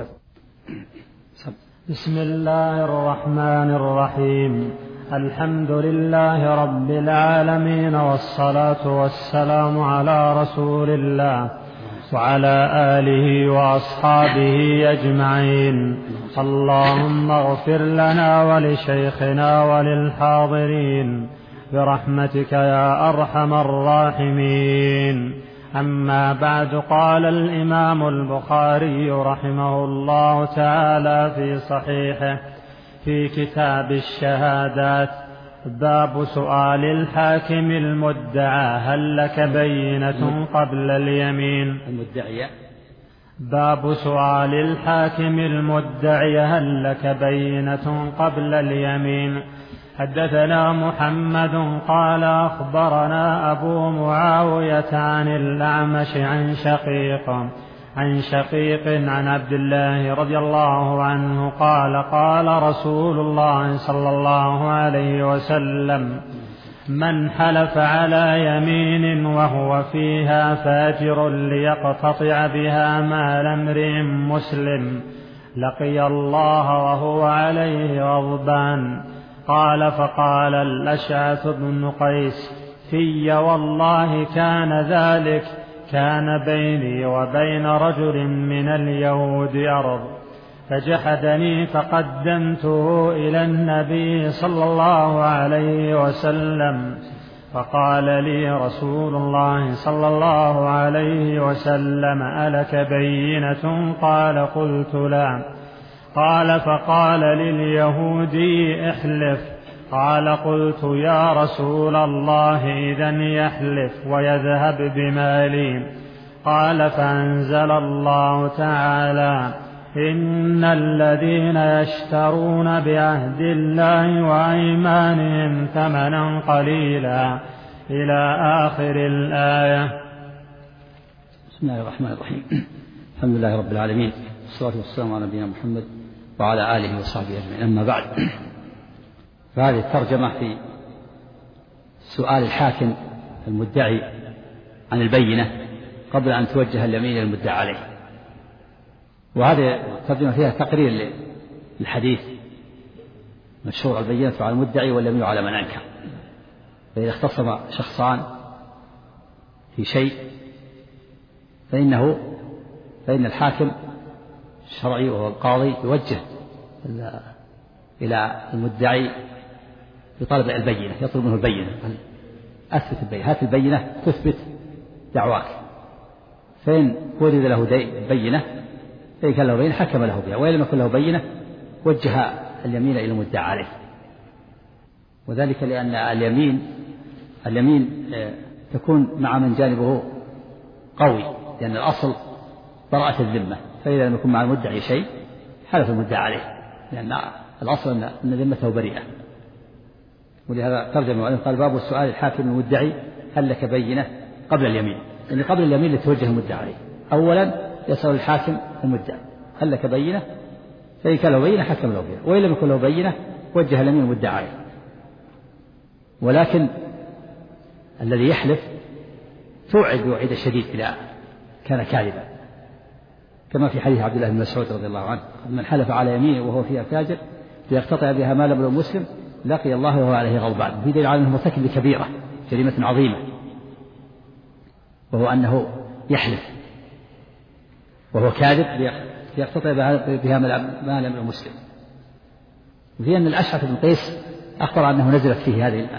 بسم الله الرحمن الرحيم. الحمد لله رب العالمين، والصلاة والسلام على رسول الله وعلى آله وأصحابه أجمعين. اللهم اغفر لنا ولشيخنا وللحاضرين برحمتك يا أرحم الراحمين. أما بعد، قال الإمام البخاري رحمه الله تعالى في صحيحه في كتاب الشهادات: باب سؤال الحاكم المدعى هل لك بينة قبل اليمين. باب سؤال الحاكم المدعي هل لك بينة قبل اليمين. حدثنا محمد قال أخبرنا أبو معاوية عن الأعمش عن شقيق عن عبد الله رضي الله عنه قال: قال رسول الله صلى الله عليه وسلم: من حلف على يمين وهو فيها فاجر ليقتطع بها مال امرئ مسلم لقي الله وهو عليه غضبان. قال: فقال الأشعث بن قيس: في والله كان ذلك، كان بيني وبين رجل من اليهود أرض فجحدني فقدمته إلى النبي صلى الله عليه وسلم، فقال لي رسول الله صلى الله عليه وسلم: ألك بينة؟ قال: قلت: لا. قال: فقال لليهودي: احلف. قال: قلت: يا رسول الله إذن يحلف ويذهب بمالي. قال: فأنزل الله تعالى: إن الذين يشترون بعهد الله وأيمانهم ثمنا قليلا إلى آخر الآية. بسم الله الرحمن الرحيم. الحمد لله رب العالمين، والصلاة والسلام على نبينا محمد وعلى آله وصحبه أجمعين. أما بعد، فهذه الترجمة في سؤال الحاكم المدعي عن البينة قبل أن توجه اليمين للمدعى عليه، وهذه الترجمة فيها تقرير للحديث مشهور: البينة على المدعي واليمين على من أنكر. فإذا اختصم شخصان في شيء فإن الحاكم الشرعي وهو القاضي يوجه إلى المدعي بطلب البينة، يطلب منه البينة: أثبت البينة، هات البينة تثبت دعواك. فإن ورد له بينة فإن كان له بينة حكم له بها، وإن لم يكن له بينة وجه اليمين إلى المدعى عليه. وذلك لأن اليمين تكون مع من جانبه قوي، لأن الأصل براءة الذمة، فإذا لم يكن مع المدعي شيء حلف المدعى عليه، لأن الأصل أن ذمته بريئة. ولهذا ترجم وعلم قال: باب السؤال الحاكم المدعي هل لك بينة قبل اليمين. يعني قبل اليمين لتوجه المدعى عليه، أولا يسأل الحاكم المدعي: هل لك بينة؟ فإن كان له بينة حكم له بها، وإن لم يكن له بينة وجه اليمين المدعى عليه. ولكن الذي يحلف توعد وعيد شديد إذا كان كاذبا، كما في حديث عبد الله بن مسعود رضي الله عنه: من حلف على يمينه وهو فيها فاجر ليقتطع بها مال امرئ مسلم لقي الله وهو عليه غضبان. في دليل على أنه مرتكب لكبيرة، جريمة عظيمة، وهو أنه يحلف وهو كاذب ليقتطع بها مال امرئ مسلم. وفي أن الأشعث بن قيس أخبر أنه نزلت فيه هذه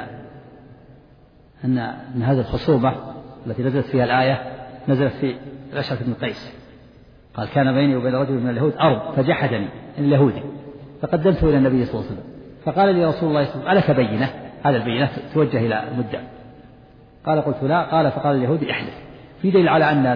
أن هذه الخصومة التي نزلت فيها الآية نزلت في الأشعث بن قيس، قال: كان بيني وبين رجل من اليهود أرض فجحدني اليهودي فقدمته إلى النبي صلى الله عليه وسلم فقال لي رسول الله صلى الله عليه وسلم: ألك بينة؟ هذا البينة توجه إلى مدعي. قال: قلت لا. قال: فقال اليهودي: احلف. في دليل على أن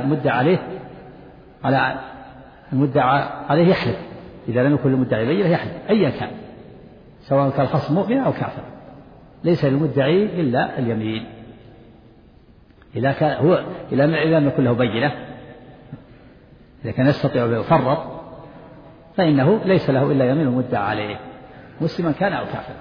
المدعى عليه يحلف، إذا لم يكن المدعي بينة يحلف أيا كان، سواء كان الخصم مؤمنا أو كافرا، ليس للمدعي إلا اليمين. إذا لم يكن له بينة، إذا كان يستطيع أن يفرط فإنه ليس له إلا يمين المدعى عليه، مسلما كان أو كافرا.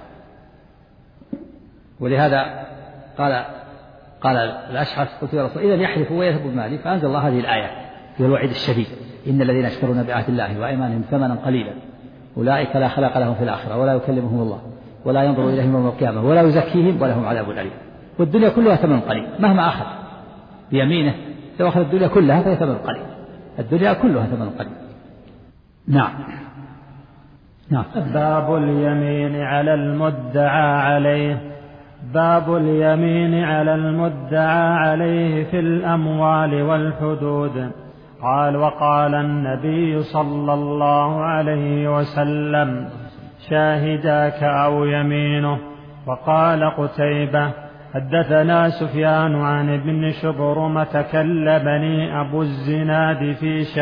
ولهذا قال الأشعث: قلت يا رسول الله: إذا يحلف ويذهب بمالي. فأنزل الله هذه الآية في الوعيد الشديد: إن الذين يشترون بعهد الله وأيمانهم ثمنا قليلا أولئك لا خلاق لهم في الآخرة ولا يكلمهم الله ولا ينظر إليهم يوم القيامة ولا يزكيهم ولهم عذاب أليم. والدنيا كلها ثمن قليل، مهما أخذ بيمينه لو أخذ الدنيا كلها فهي ثمن قليل، الدنيا كلها ثمن قليل. نعم. باب اليمين على المدعى عليه. باب اليمين على المدعى عليه في الأموال والحدود. قال: وقال النبي صلى الله عليه وسلم: شاهداك أو يمينه. وقال قتيبة: حدثنا سفيان عن ابن شبرمة كلمني أبو الزناد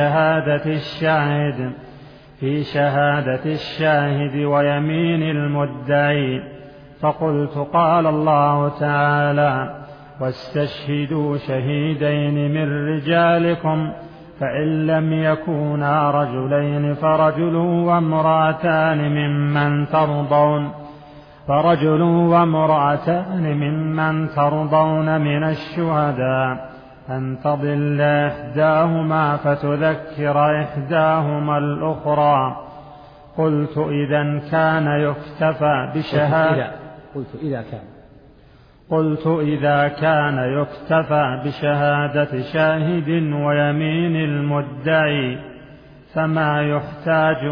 في شهادة الشاهد ويمين المدعي. فقلت: قال الله تعالى: واستشهدوا شهيدين من رجالكم، فإن لم يكونا رجلين فرجل وامرأتان ممن ترضون من الشهداء أن تضل إحداهما فتذكر إحداهما الأخرى. قلت: إذا كان يكتفى بشهادة شاهد ويمين المدعي فما يحتاج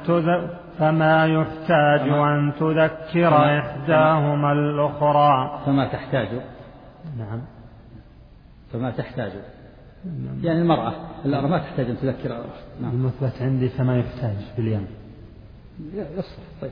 أن تذكر إحداهما الأخرى. فما تحتاج يعني المرأة ما تحتاج أن تذكر. المثبت عندي فما يحتاج باليم. يصلح. طيب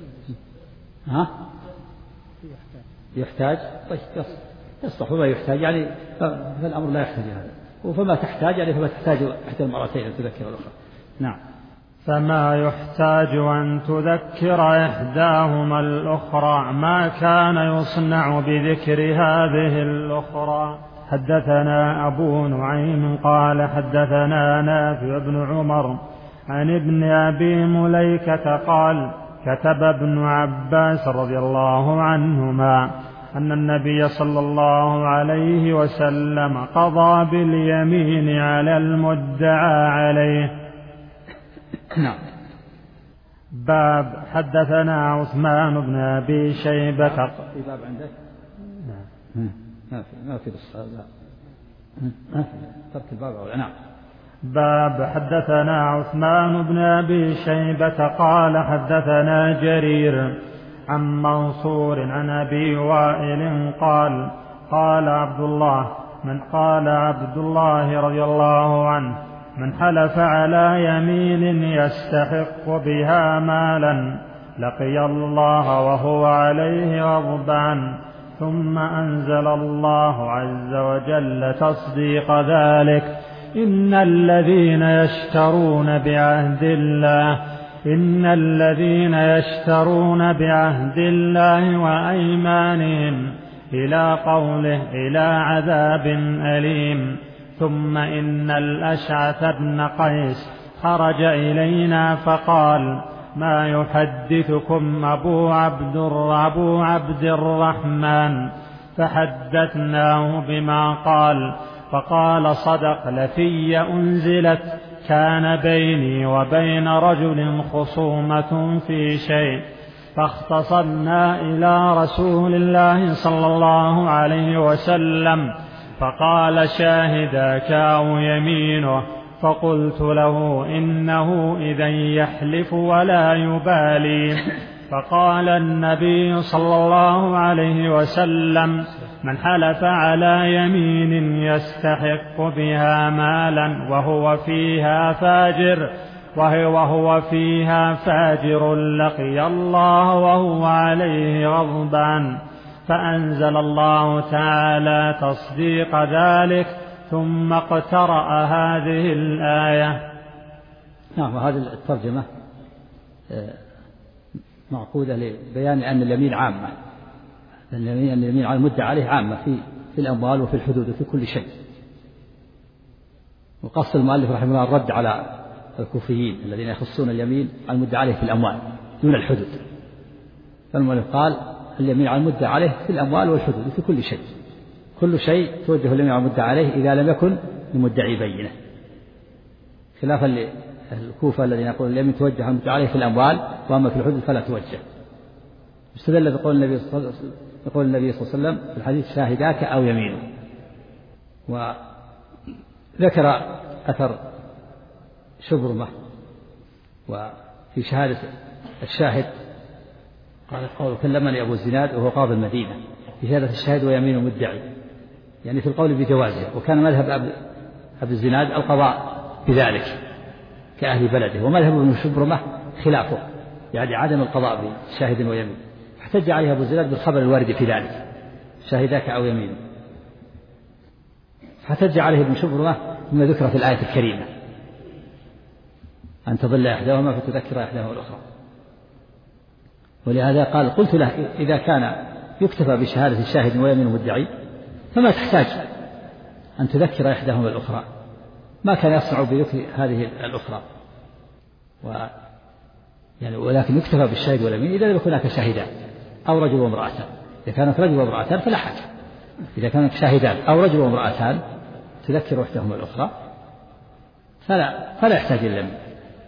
يحتاج. طيب يصلح. وما يحتاج يعني فالأمر لا يحتاج هذا. وفما تحتاج يعني فما تحتاج إحدى المرأتين أن تذكر الأخرى. نعم. فما يحتاج أن تذكر إحداهما الأخرى ما كان يصنع بذكر هذه الأخرى. حدثنا أبو نعيم قال: حدثنا نافع بن عمر عن ابن أبي مليكة قال: كتب ابن عباس رضي الله عنهما أن النبي صلى الله عليه وسلم قضى باليمين على المدعى عليه. نعم. باب. حدثنا عثمان بن أبي شيبة. في باب عندك؟ نعم. ما في بالصلاة. ترك الباب أو نعم. باب. حدثنا عثمان بن أبي شيبة قال: حدثنا جرير عن منصور عن أبي وائل قال: قال عبد الله رضي الله عنه: من حلف على يمين يستحق بها مالا لقي الله وهو عليه غضبان. ثم أنزل الله عز وجل تصديق ذلك: إن الذين يشترون بعهد الله وأيمانهم إلى قوله إلى عذاب أليم. ثم إن الأشعث بن قيس خرج إلينا فقال: ما يحدثكم أبو عبد الرحمن؟ فحدثناه بما قال، فقال: صدق، لفي أنزلت، كان بيني وبين رجل خصومة في شيء، فاختصمنا إلى رسول الله صلى الله عليه وسلم، فقال: شاهداك أو يمينه؟ فقلت له: إنه إذا يحلف ولا يبالي. فقال النبي صلى الله عليه وسلم: من حلف على يمين يستحق بها مالا وهو فيها فاجر لقي الله وهو عليه غضبان. فأنزل الله تعالى تصديق ذلك، ثم اقترأ هذه الآية. نعم. وهذه الترجمة معقودة لبيان أن اليمين عامة، أن اليمين على المدعى عليه عامة في الأموال وفي الحدود وفي كل شيء. وقصد المؤلف رحمه الله الرد على الكوفيين الذين يخصون اليمين على المدعى عليه في الأموال دون الحدود. فالمؤلف قال: اليمين على المدعى عليه في الأموال والحدود وفي كل شيء. كل شيء توجه اليمين على المدعى عليه إذا لم يكن لمدعي بينه، خلافا للكوفة الذين يقولون اليمين توجه على المدعى عليه في الأموال، وأما في الحدود فلا توجه. استدل بقول النبي صلى الله عليه وسلم في الحديث: شاهداك أو يمينه. وذكر أثر شبرمة وفي شهادة الشاهد قال: كلمني أبو الزناد وهو قاضي المدينة في شهادة الشاهد ويمين مدعي، يعني في القول بجوازه. وكان مذهب أبو الزناد القضاء بذلك كأهل بلده، ومذهب ابن شبرمة خلافه، يعني عدم القضاء بشاهد ويمين. احتج عليه أبو الزناد بالخبر الوارد في ذلك: شاهداك أو يمين. احتج عليه ابن شبرمة بما ذكر في الآية الكريمة: أن تضل إحداهما فتذكر إحداهما الأخرى. ولهذا قال: قلت له: إذا كان يكتفى بشهادة الشاهد ويمين مدعي فما تحتاج أن تذكر إحداهما الأخرى، ما كان يصنع بذكر هذه الأخرى. ولكن يكتفى بالشاهد واليمين إذا لم يكن هناك شاهدان أو رجل وامرأتان. إذا كانت رجل وامرأتان فلا حاجة. إذا كانت شاهدان أو رجل وامرأتان تذكر إحداهما الأخرى فلا يحتاج إلى اليمين.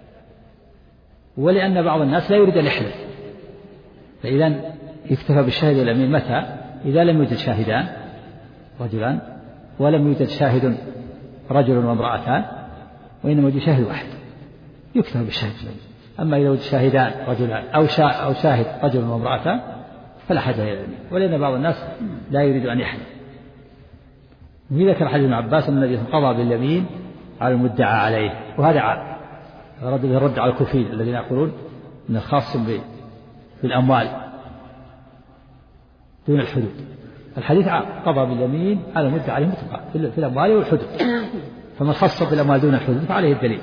ولأن بعض الناس لا يريد أن يحلف، فإذا يكتفى بالشاهد واليمين متى؟ إذا لم يوجد شاهدان رجلان ولم يوجد شاهد رجل وامرأتان، وإنما يوجد شاهد واحد يكتفى بالشاهد واليمين. أما إذا وجد شاهدان رجلان أو شاهد رجل وامرأتان فلا حاجة إلى اليمين، ولأن بعض الناس لا يريد أن يحلف. وفي ذكر حديث ابن عباس أن النبي قضى باليمين على المدعى عليه، وهذا عام رد به الرد على الكوفيين الذين يقولون أن الخاص بالأموال دون الحدود. الحديث عام، قضى باليمين على المدعى عليه مطلقا في الأموال والحدود، فمن خص بالأموال دون الحدود فعليه الدليل.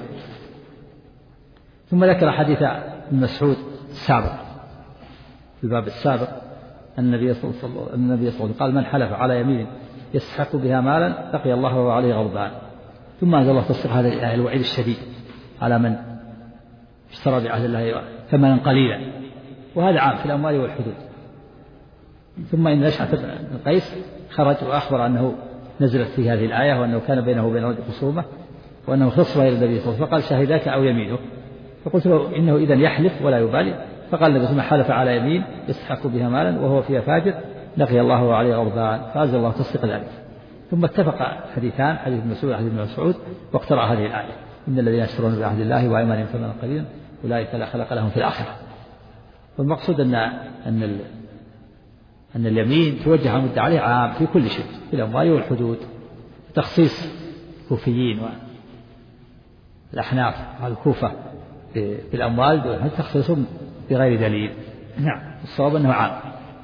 ثم ذكر حديث ابن مسعود السابق في الباب السابق أن النبي صلى الله عليه وسلم قال: من حلف على يمين يستحق بها مالا لقي الله وهو عليه غضبان. ثم أنزل الله تصديق هذا الآية الوعيد الشديد على من اشترى بعهد الله ثمنا قليلا، وهذا عام في الأموال والحدود. ثم إن أشعث بن قيس خرج وأخبر أنه نزلت في هذه الآية، وأنه كان بينه وبين رجل خصومة، وأنه خصم إلى النبي صلى الله عليه وسلم، فقال: شاهداك أو يمينه؟ فقلت له: إنه إذن يحلف ولا يبالي. فقال النبي صلى الله عليه وسلم: حلف على يمين يستحق بها مالا وهو فيها فاجر لقي الله وعليه غضبان. فأنزل الله تصديق ذلك. ثم اتفق حديثان، حديث ابن مسعود وحديث ابن مسعود، واقترأ هذه الآية: إن الذين يشترون بعهد الله وأيمانهم ثمنا قليلا أولئك لا خلق لهم في الآخرة. والمقصود أن اليمين توجه على المدعى عليه عام في كل شيء في الأموال والحدود. تخصيص الكوفيين والأحناف على الكوفة بالأموال تخصيصهم بغير دليل. نعم، الصواب أنه عام،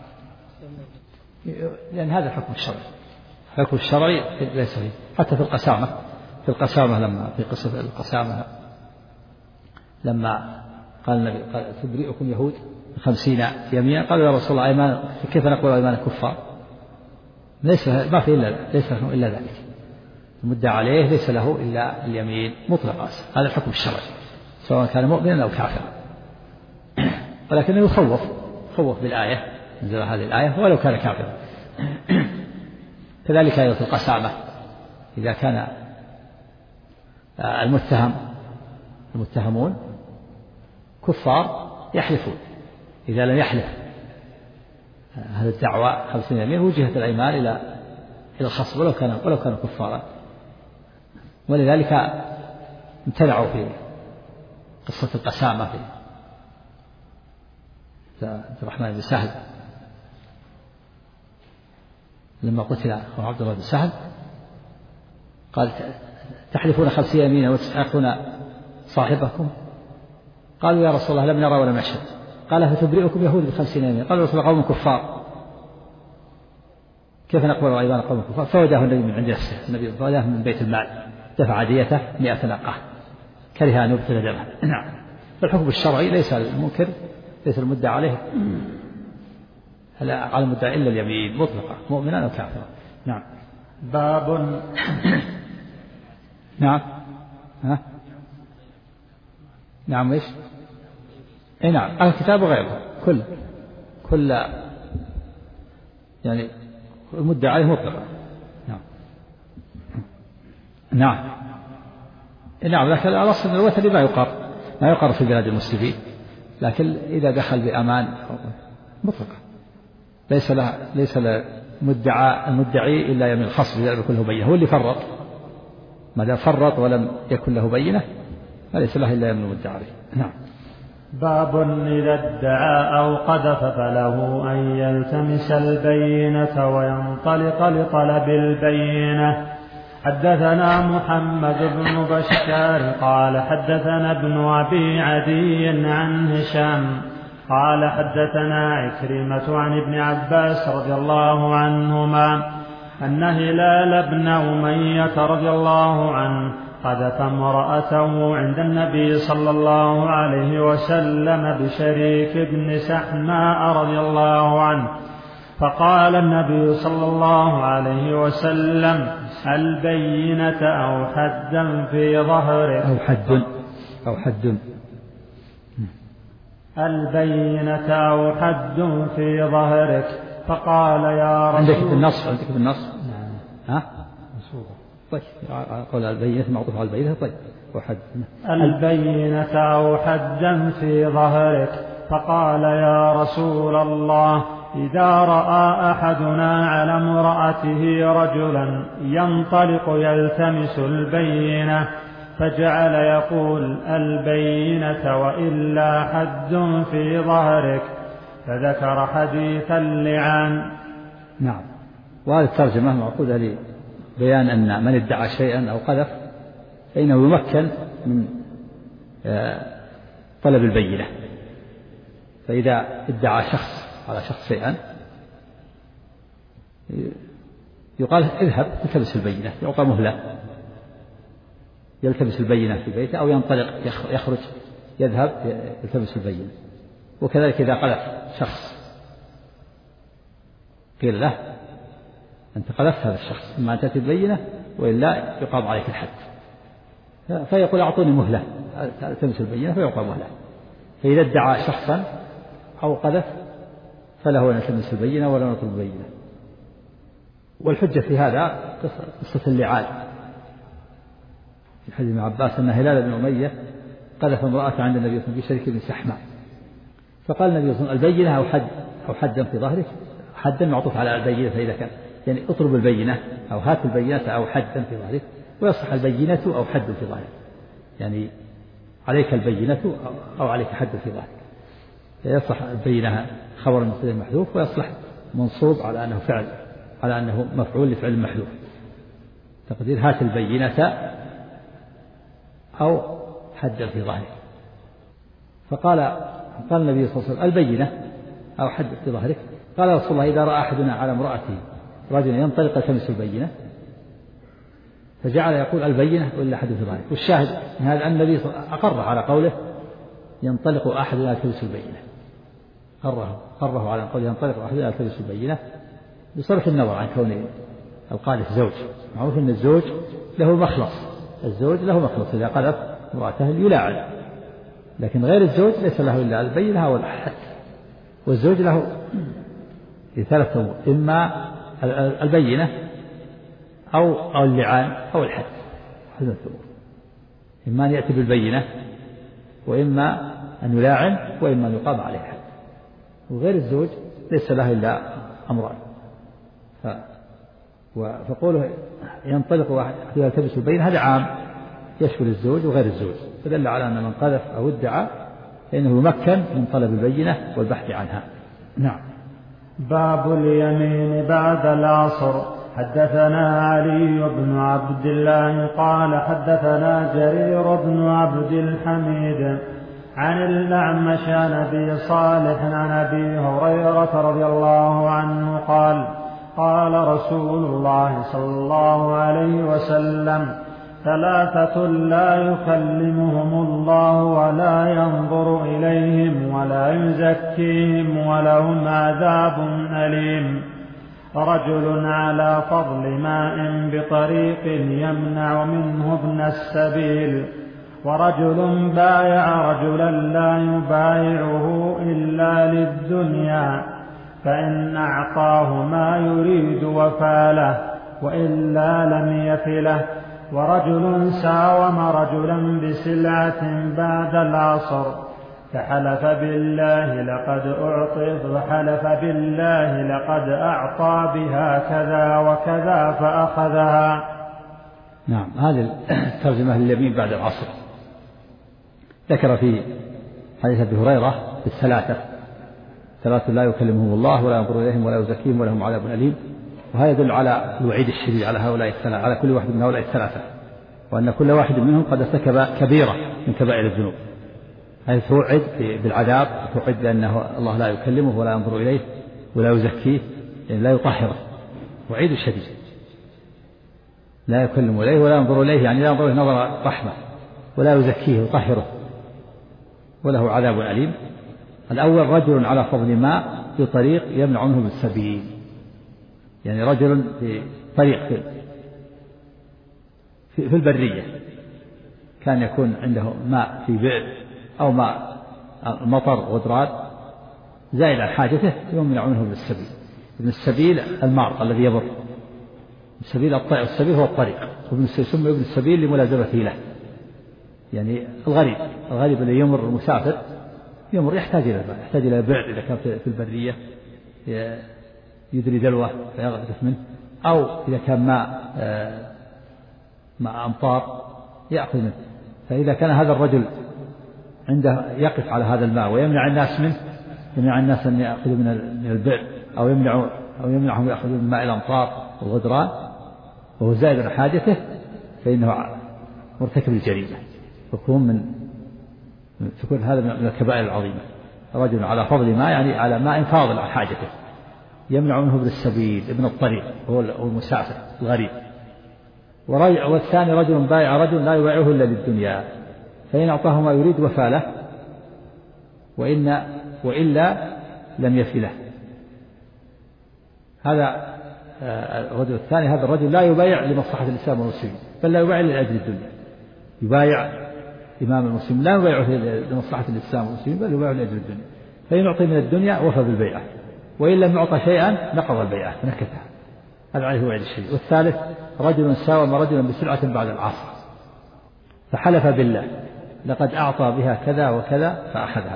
لأن هذا الحكم الشرعي. الحكم الشرعي ليس فيه حتى في القسامة لما في قصة القسامة لما قال النبي: قال: تبرئكم يهود 50 يمينا. قالوا: يا رسول الله أيمان، كيف نقول أيمان الكفار؟ ما في ليس له إلا ذلك، المدعى عليه ليس له إلا اليمين مطلقا. هذا الحكم الشرعي سواء كان مؤمنا أو كافرا، ولكنه يخوف بالآية، نزل هذه الآية ولو كان كافرا. كذلك أيضا القسامة، إذا كان المتهمون كفار يحلفون، إذا لم يحلف هذا الدعوى 50 يمين وجهت الأيمان إلى الخصم ولو كانوا كفارا. ولذلك امتنعوا في قصة القسامة في عبد الرحمن بن سهل لما قتل أخو عبد الله بن سهل، قال تحلفون 50 يمين وتسحقون صاحبكم؟ قالوا يا رسول الله لم نرى ولم نشهد. قال فتبرئكم يهود ب50 يمين؟ قالوا رسول الله قوم كفار، كيف نقبل أيمان قوم كفار؟ فوداه النبي من عند نفسه، النبي فوداه من بيت المال، دفع ديته 100 ناقة، كره أن يبطل دمه. نعم. فالحكم الشرعي ليس المنكر، ليس المدعى عليه على المدعى إلا اليمين مطلقة، مؤمنا أو كافرا. نعم. باب نعم. نعم ايش؟ اي نعم، الكتاب وغيره كل يعني المدعى عليه مطلقا. نعم. نعم. لكن الأصل من الوثني ما يقر في بلاد المسلمين، لكن إذا دخل بأمان مطلقا ليس له المدعي إلا يمين الخصم إذا لم يكن له بينة. هو اللي فرط، ما دام فرط ولم يكن له بينة فليس له إلا يمين المدعي عليه. نعم. باب إذا ادعى أو قذف فله أن يلتمس البينة وينطلق لطلب البينة. حدثنا محمد بن بشار قال حدثنا ابن أبي عدي عن هشام قال حدثنا عكرمة عن ابن عباس رضي الله عنهما أن هلال بن أمية رضي الله عنه قذف امرأته عند النبي صلى الله عليه وسلم بشريك بن سحماء رضي الله عنه، فقال النبي صلى الله عليه وسلم البينة أو حدا في ظهرك البينة أو حد في ظهرك. فقال يا رسول عندك بالنص ها طيب قول البينة معطوف على البينة. طيب وحد البينة أو حدا في ظهرك. فقال يا رسول الله إذا رأى أحدنا على امرأته رجلا ينطلق يلتمس البينة فجعل يقول البينة وإلا حد في ظهرك، فذكر حديث اللعان. نعم. وهذه الترجمة معقودة لبيان أن من ادعى شيئا أو قذف فإنه يمكن من طلب البينة. فإذا ادعى شخص على شخص شيئا يقال اذهب التمس البينة، يعطى مهلة يلتمس البينة في بيته، أو ينطلق يخرج يذهب يلتمس البينة. وكذلك إذا قذف شخص قيل له أنت قذفت هذا الشخص، إما أن تأتي البينة وإلا يقام عليك الحد، فيقول أعطوني مهلة التمس البينة فيعطى مهلة. فإذا ادعى شخصا أو قذف فله أن يلتمس البينة ولا نطلب البينة. والحجة في هذا قصة اللعان في حديث ابن عباس أن هلال بن أمية قذف امرأة عند النبي صلى الله عليه وسلم بشريك بن سحماء، فقال النبي صلى الله عليه وسلم البينة أو حدا في ظهرك. حدا معطوف على البينة، فإذا كان يعني اطلب البينة أو هات البينة أو حدا في ظهرك، ويصح البينة أو حد في ظهرك، يعني عليك البينة أو عليك حد في ظهرك. يصلح البينة خبر المبتدأ محذوف، ويصلح منصوب على أنه فعل، على أنه مفعول لفعل محذوف، تقدير هات البينة أو حد في ظهرك. فقال النبي صلى الله عليه وسلم البينة أو حد في ظهرك. قال رسول الله إذا رأى أحدنا على امرأته رجلا ينطلق يلتمس البينة فجعل يقول البينة وإلا حد في ظهرك. والشاهد من هذا أن النبي أقر على قوله ينطلق أحدنا يلتمس البينة، قره على قوله ينطلق أحدنا يلتمس البينة بصرف النظر عن كون القاذف زوج. معروف أن الزوج له مخلص، الزوج له مخلص إذا قذف امرأته يلاعن، لكن غير الزوج ليس له إلا البينة أو الحد. والزوج له ثلاثة أمور: إما البينة أو اللعان أو الحد. هذا الثبوت، إما أن يأتي بالبينة وإما أن يلاعن وإما أن يقام عليه حد. وغير الزوج ليس له إلا أمران، فقوله ينطلق واحد يلتبس البينة هذا عام يشمل الزوج وغير الزوج، فدل على أن من قذف أو ادعى فإنه يمكن من طلب البينة والبحث عنها. نعم. باب اليمين بعد العصر. حدثنا علي بن عبد الله قال حدثنا جرير بن عبد الحميد عن الأعمش عن أبي صالح عن أبي هريرة رضي الله عنه قال قال رسول الله صلى الله عليه وسلم: ثلاثة لا يكلمهم الله ولا ينظر إليهم ولا يزكيهم ولهم عذاب أليم: رجل على فضل ماء بطريق يمنع منه ابن السبيل، ورجل بايع رجلا لا يبايعه إلا للدنيا فإن أعطاه ما يريد وفاله وإلا لم يفله، ورجل ساوم رجلا بسلعة بعد العصر فحلف بالله لقد أعطى بها كذا وكذا فأخذها. نعم. هذه الترجمة لليمين بعد العصر. ذكر في حديث أبي هريرة ثلاثة لا يكلمهم الله ولا ينظر إليهم ولا يزكيهم ولهم عذاب أليم، وهذا يدل على الوعيد الشديد على هؤلاء الثلاثة، على كل واحد من هؤلاء الثلاثة، وأن كل واحد منهم قد ارتكب كبيرة من كبائر الذنوب، هذا توعد بالعذاب، توعد بأنه الله لا يكلمه ولا ينظر إليه ولا يزكيه، يعني لا يطهره، وعيد شديد. لا يكلم إليه ولا ينظر إليه، يعني لا ينظر إليه نظر رحمة، ولا يزكيه ويطهره وله عذاب أليم. الأول: رجل على فضل ماء في طريق يمنع منه بالسبيل، يعني رجل في طريق في البرية كان يكون عنده ماء في بئر أو ماء مطر غدران زائد عن حاجته يمنع منه بالسبيل. ابن السبيل المعرض الذي يمر، السبيل هو الطريق، وابن يسمى ابن السبيل لملازمته له، يعني الغريب الذي يمر المسافر يمر يحتاج إلى الماء، يحتاج إلى بئر إذا كان في البرية يدري دلوه فيغترف منه، أو إذا كان ماء أمطار يأخذ منه. فإذا كان هذا الرجل عنده يقف على هذا الماء ويمنع الناس منه، يمنع الناس أن يأخذوا من البئر، أو يمنعهم يأخذوا من ماء الأمطار والغدران، وهو زائد عن حاجته، فإنه مرتكب الجريمة، تكون هذا من الكبائر العظيمة. رجل على فضل ماء يعني على ماء فاضل عن حاجته، يمنع منه ابن السبيل، ابن الطريق هو المسافر الغريب. والثاني: رجل بايع رجل لا يبايعه إلا للدنيا فإن أعطاه ما يريد وفاله وإلا لم يفله. هذا الرجل الثاني، هذا الرجل لا يبايع لمصلحة الإسلام والمسلمين، بل لا يبايع لأجل الدنيا. يبايع إمام المسلمين لا يبايعه لمصلحة الإسلام والمسلمين، بل يبايع لأجل الدنيا، فإن أعطي من الدنيا وفى بالبيعة، وإن لم يعطى شيئا نقض البيعة فنكتها. هذا عليه وعيد الشديد. والثالث: رجل ساوم رجلا بسلعة بعد العصر فحلف بالله لقد أعطى بها كذا وكذا فأخذها.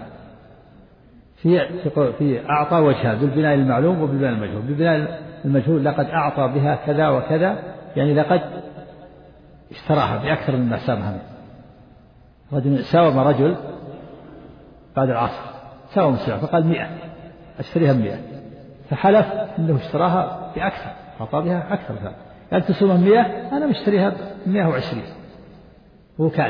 في أعطى وجهها بالبناء المعلوم وبالبناء المجهول. بالبناء المجهول: لقد أعطى بها كذا وكذا، يعني لقد اشتراها بأكثر مما سامها منه. رجل ساوم رجل بعد العصر، ساوم سلعة فقال 100 أشتريها 100، فحلف أنه اشتراها بأكثر، أعطى بها أكثر، قال تسوم 100 أنا مشتريها 120، هو كان.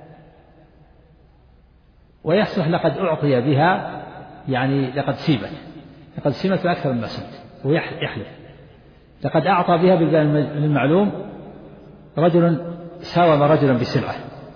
ويصلح لقد أعطي بها، يعني لقد سيمت بأكثر مما سمت، ويحلف. لقد أعطى بها بالبناء المعلوم: رجل ساوم رجلا بسلعة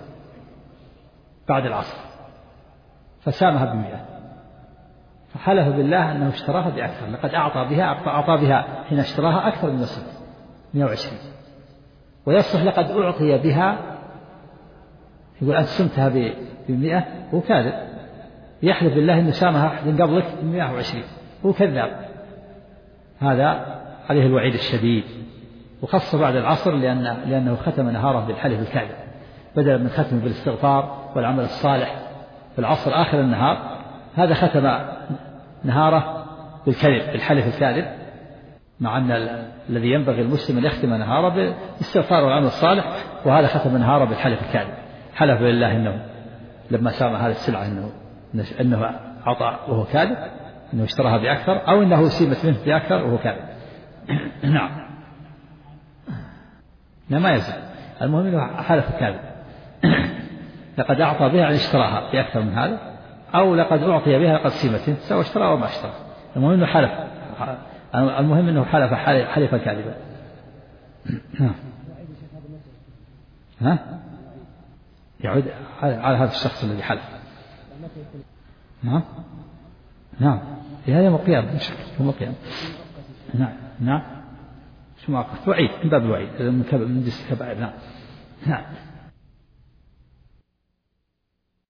بعد العصر فسامها ب100، فحلف بالله أنه اشتراها بأكثر، لقد أعطى بها حين اشتراها أكثر من الصف 120. ويصلح لقد أعطي بها، يقول أنت سمتها ب100 هو كاذب، يحلف بالله أنه سامها أحد قبلك ب120 هو كذاب. هذا عليه الوعيد الشديد، وخص بعد العصر لأنه ختم نهاره بالحلف الكاذب بدلا من ختمه بالاستغفار والعمل الصالح في العصر آخر النهار. هذا ختم نهاره بالكذب بالحلف الكاذب، مع أن الذي ينبغي المسلم أن يختم نهاره بالاستغفار والعمل الصالح، وهذا ختم نهاره بالحلف الكاذب. حلف بالله إنه لما سام هذه السلعة إنه أعطى وهو كاذب، إنه اشتراها بأكثر، أو إنه سيمت منه بأكثر وهو كاذب. نعم ما يزال، المهم إنه حلف كاذب. لقد أعطى بها عن اشتراها بأكثر من هذا، أو لقد أعطي بها قد سيمت، سواء اشترى أو ما اشترى، المهم إنه حلف، المهم إنه حلف كاذبا. ها يعود على هذا الشخص الذي حلف. نعم في هذا يوم القيامة إن شاء الله، يوم القيامة. نعم شو ما وعيد من باب الوعيد من جنس الكبائر. نعم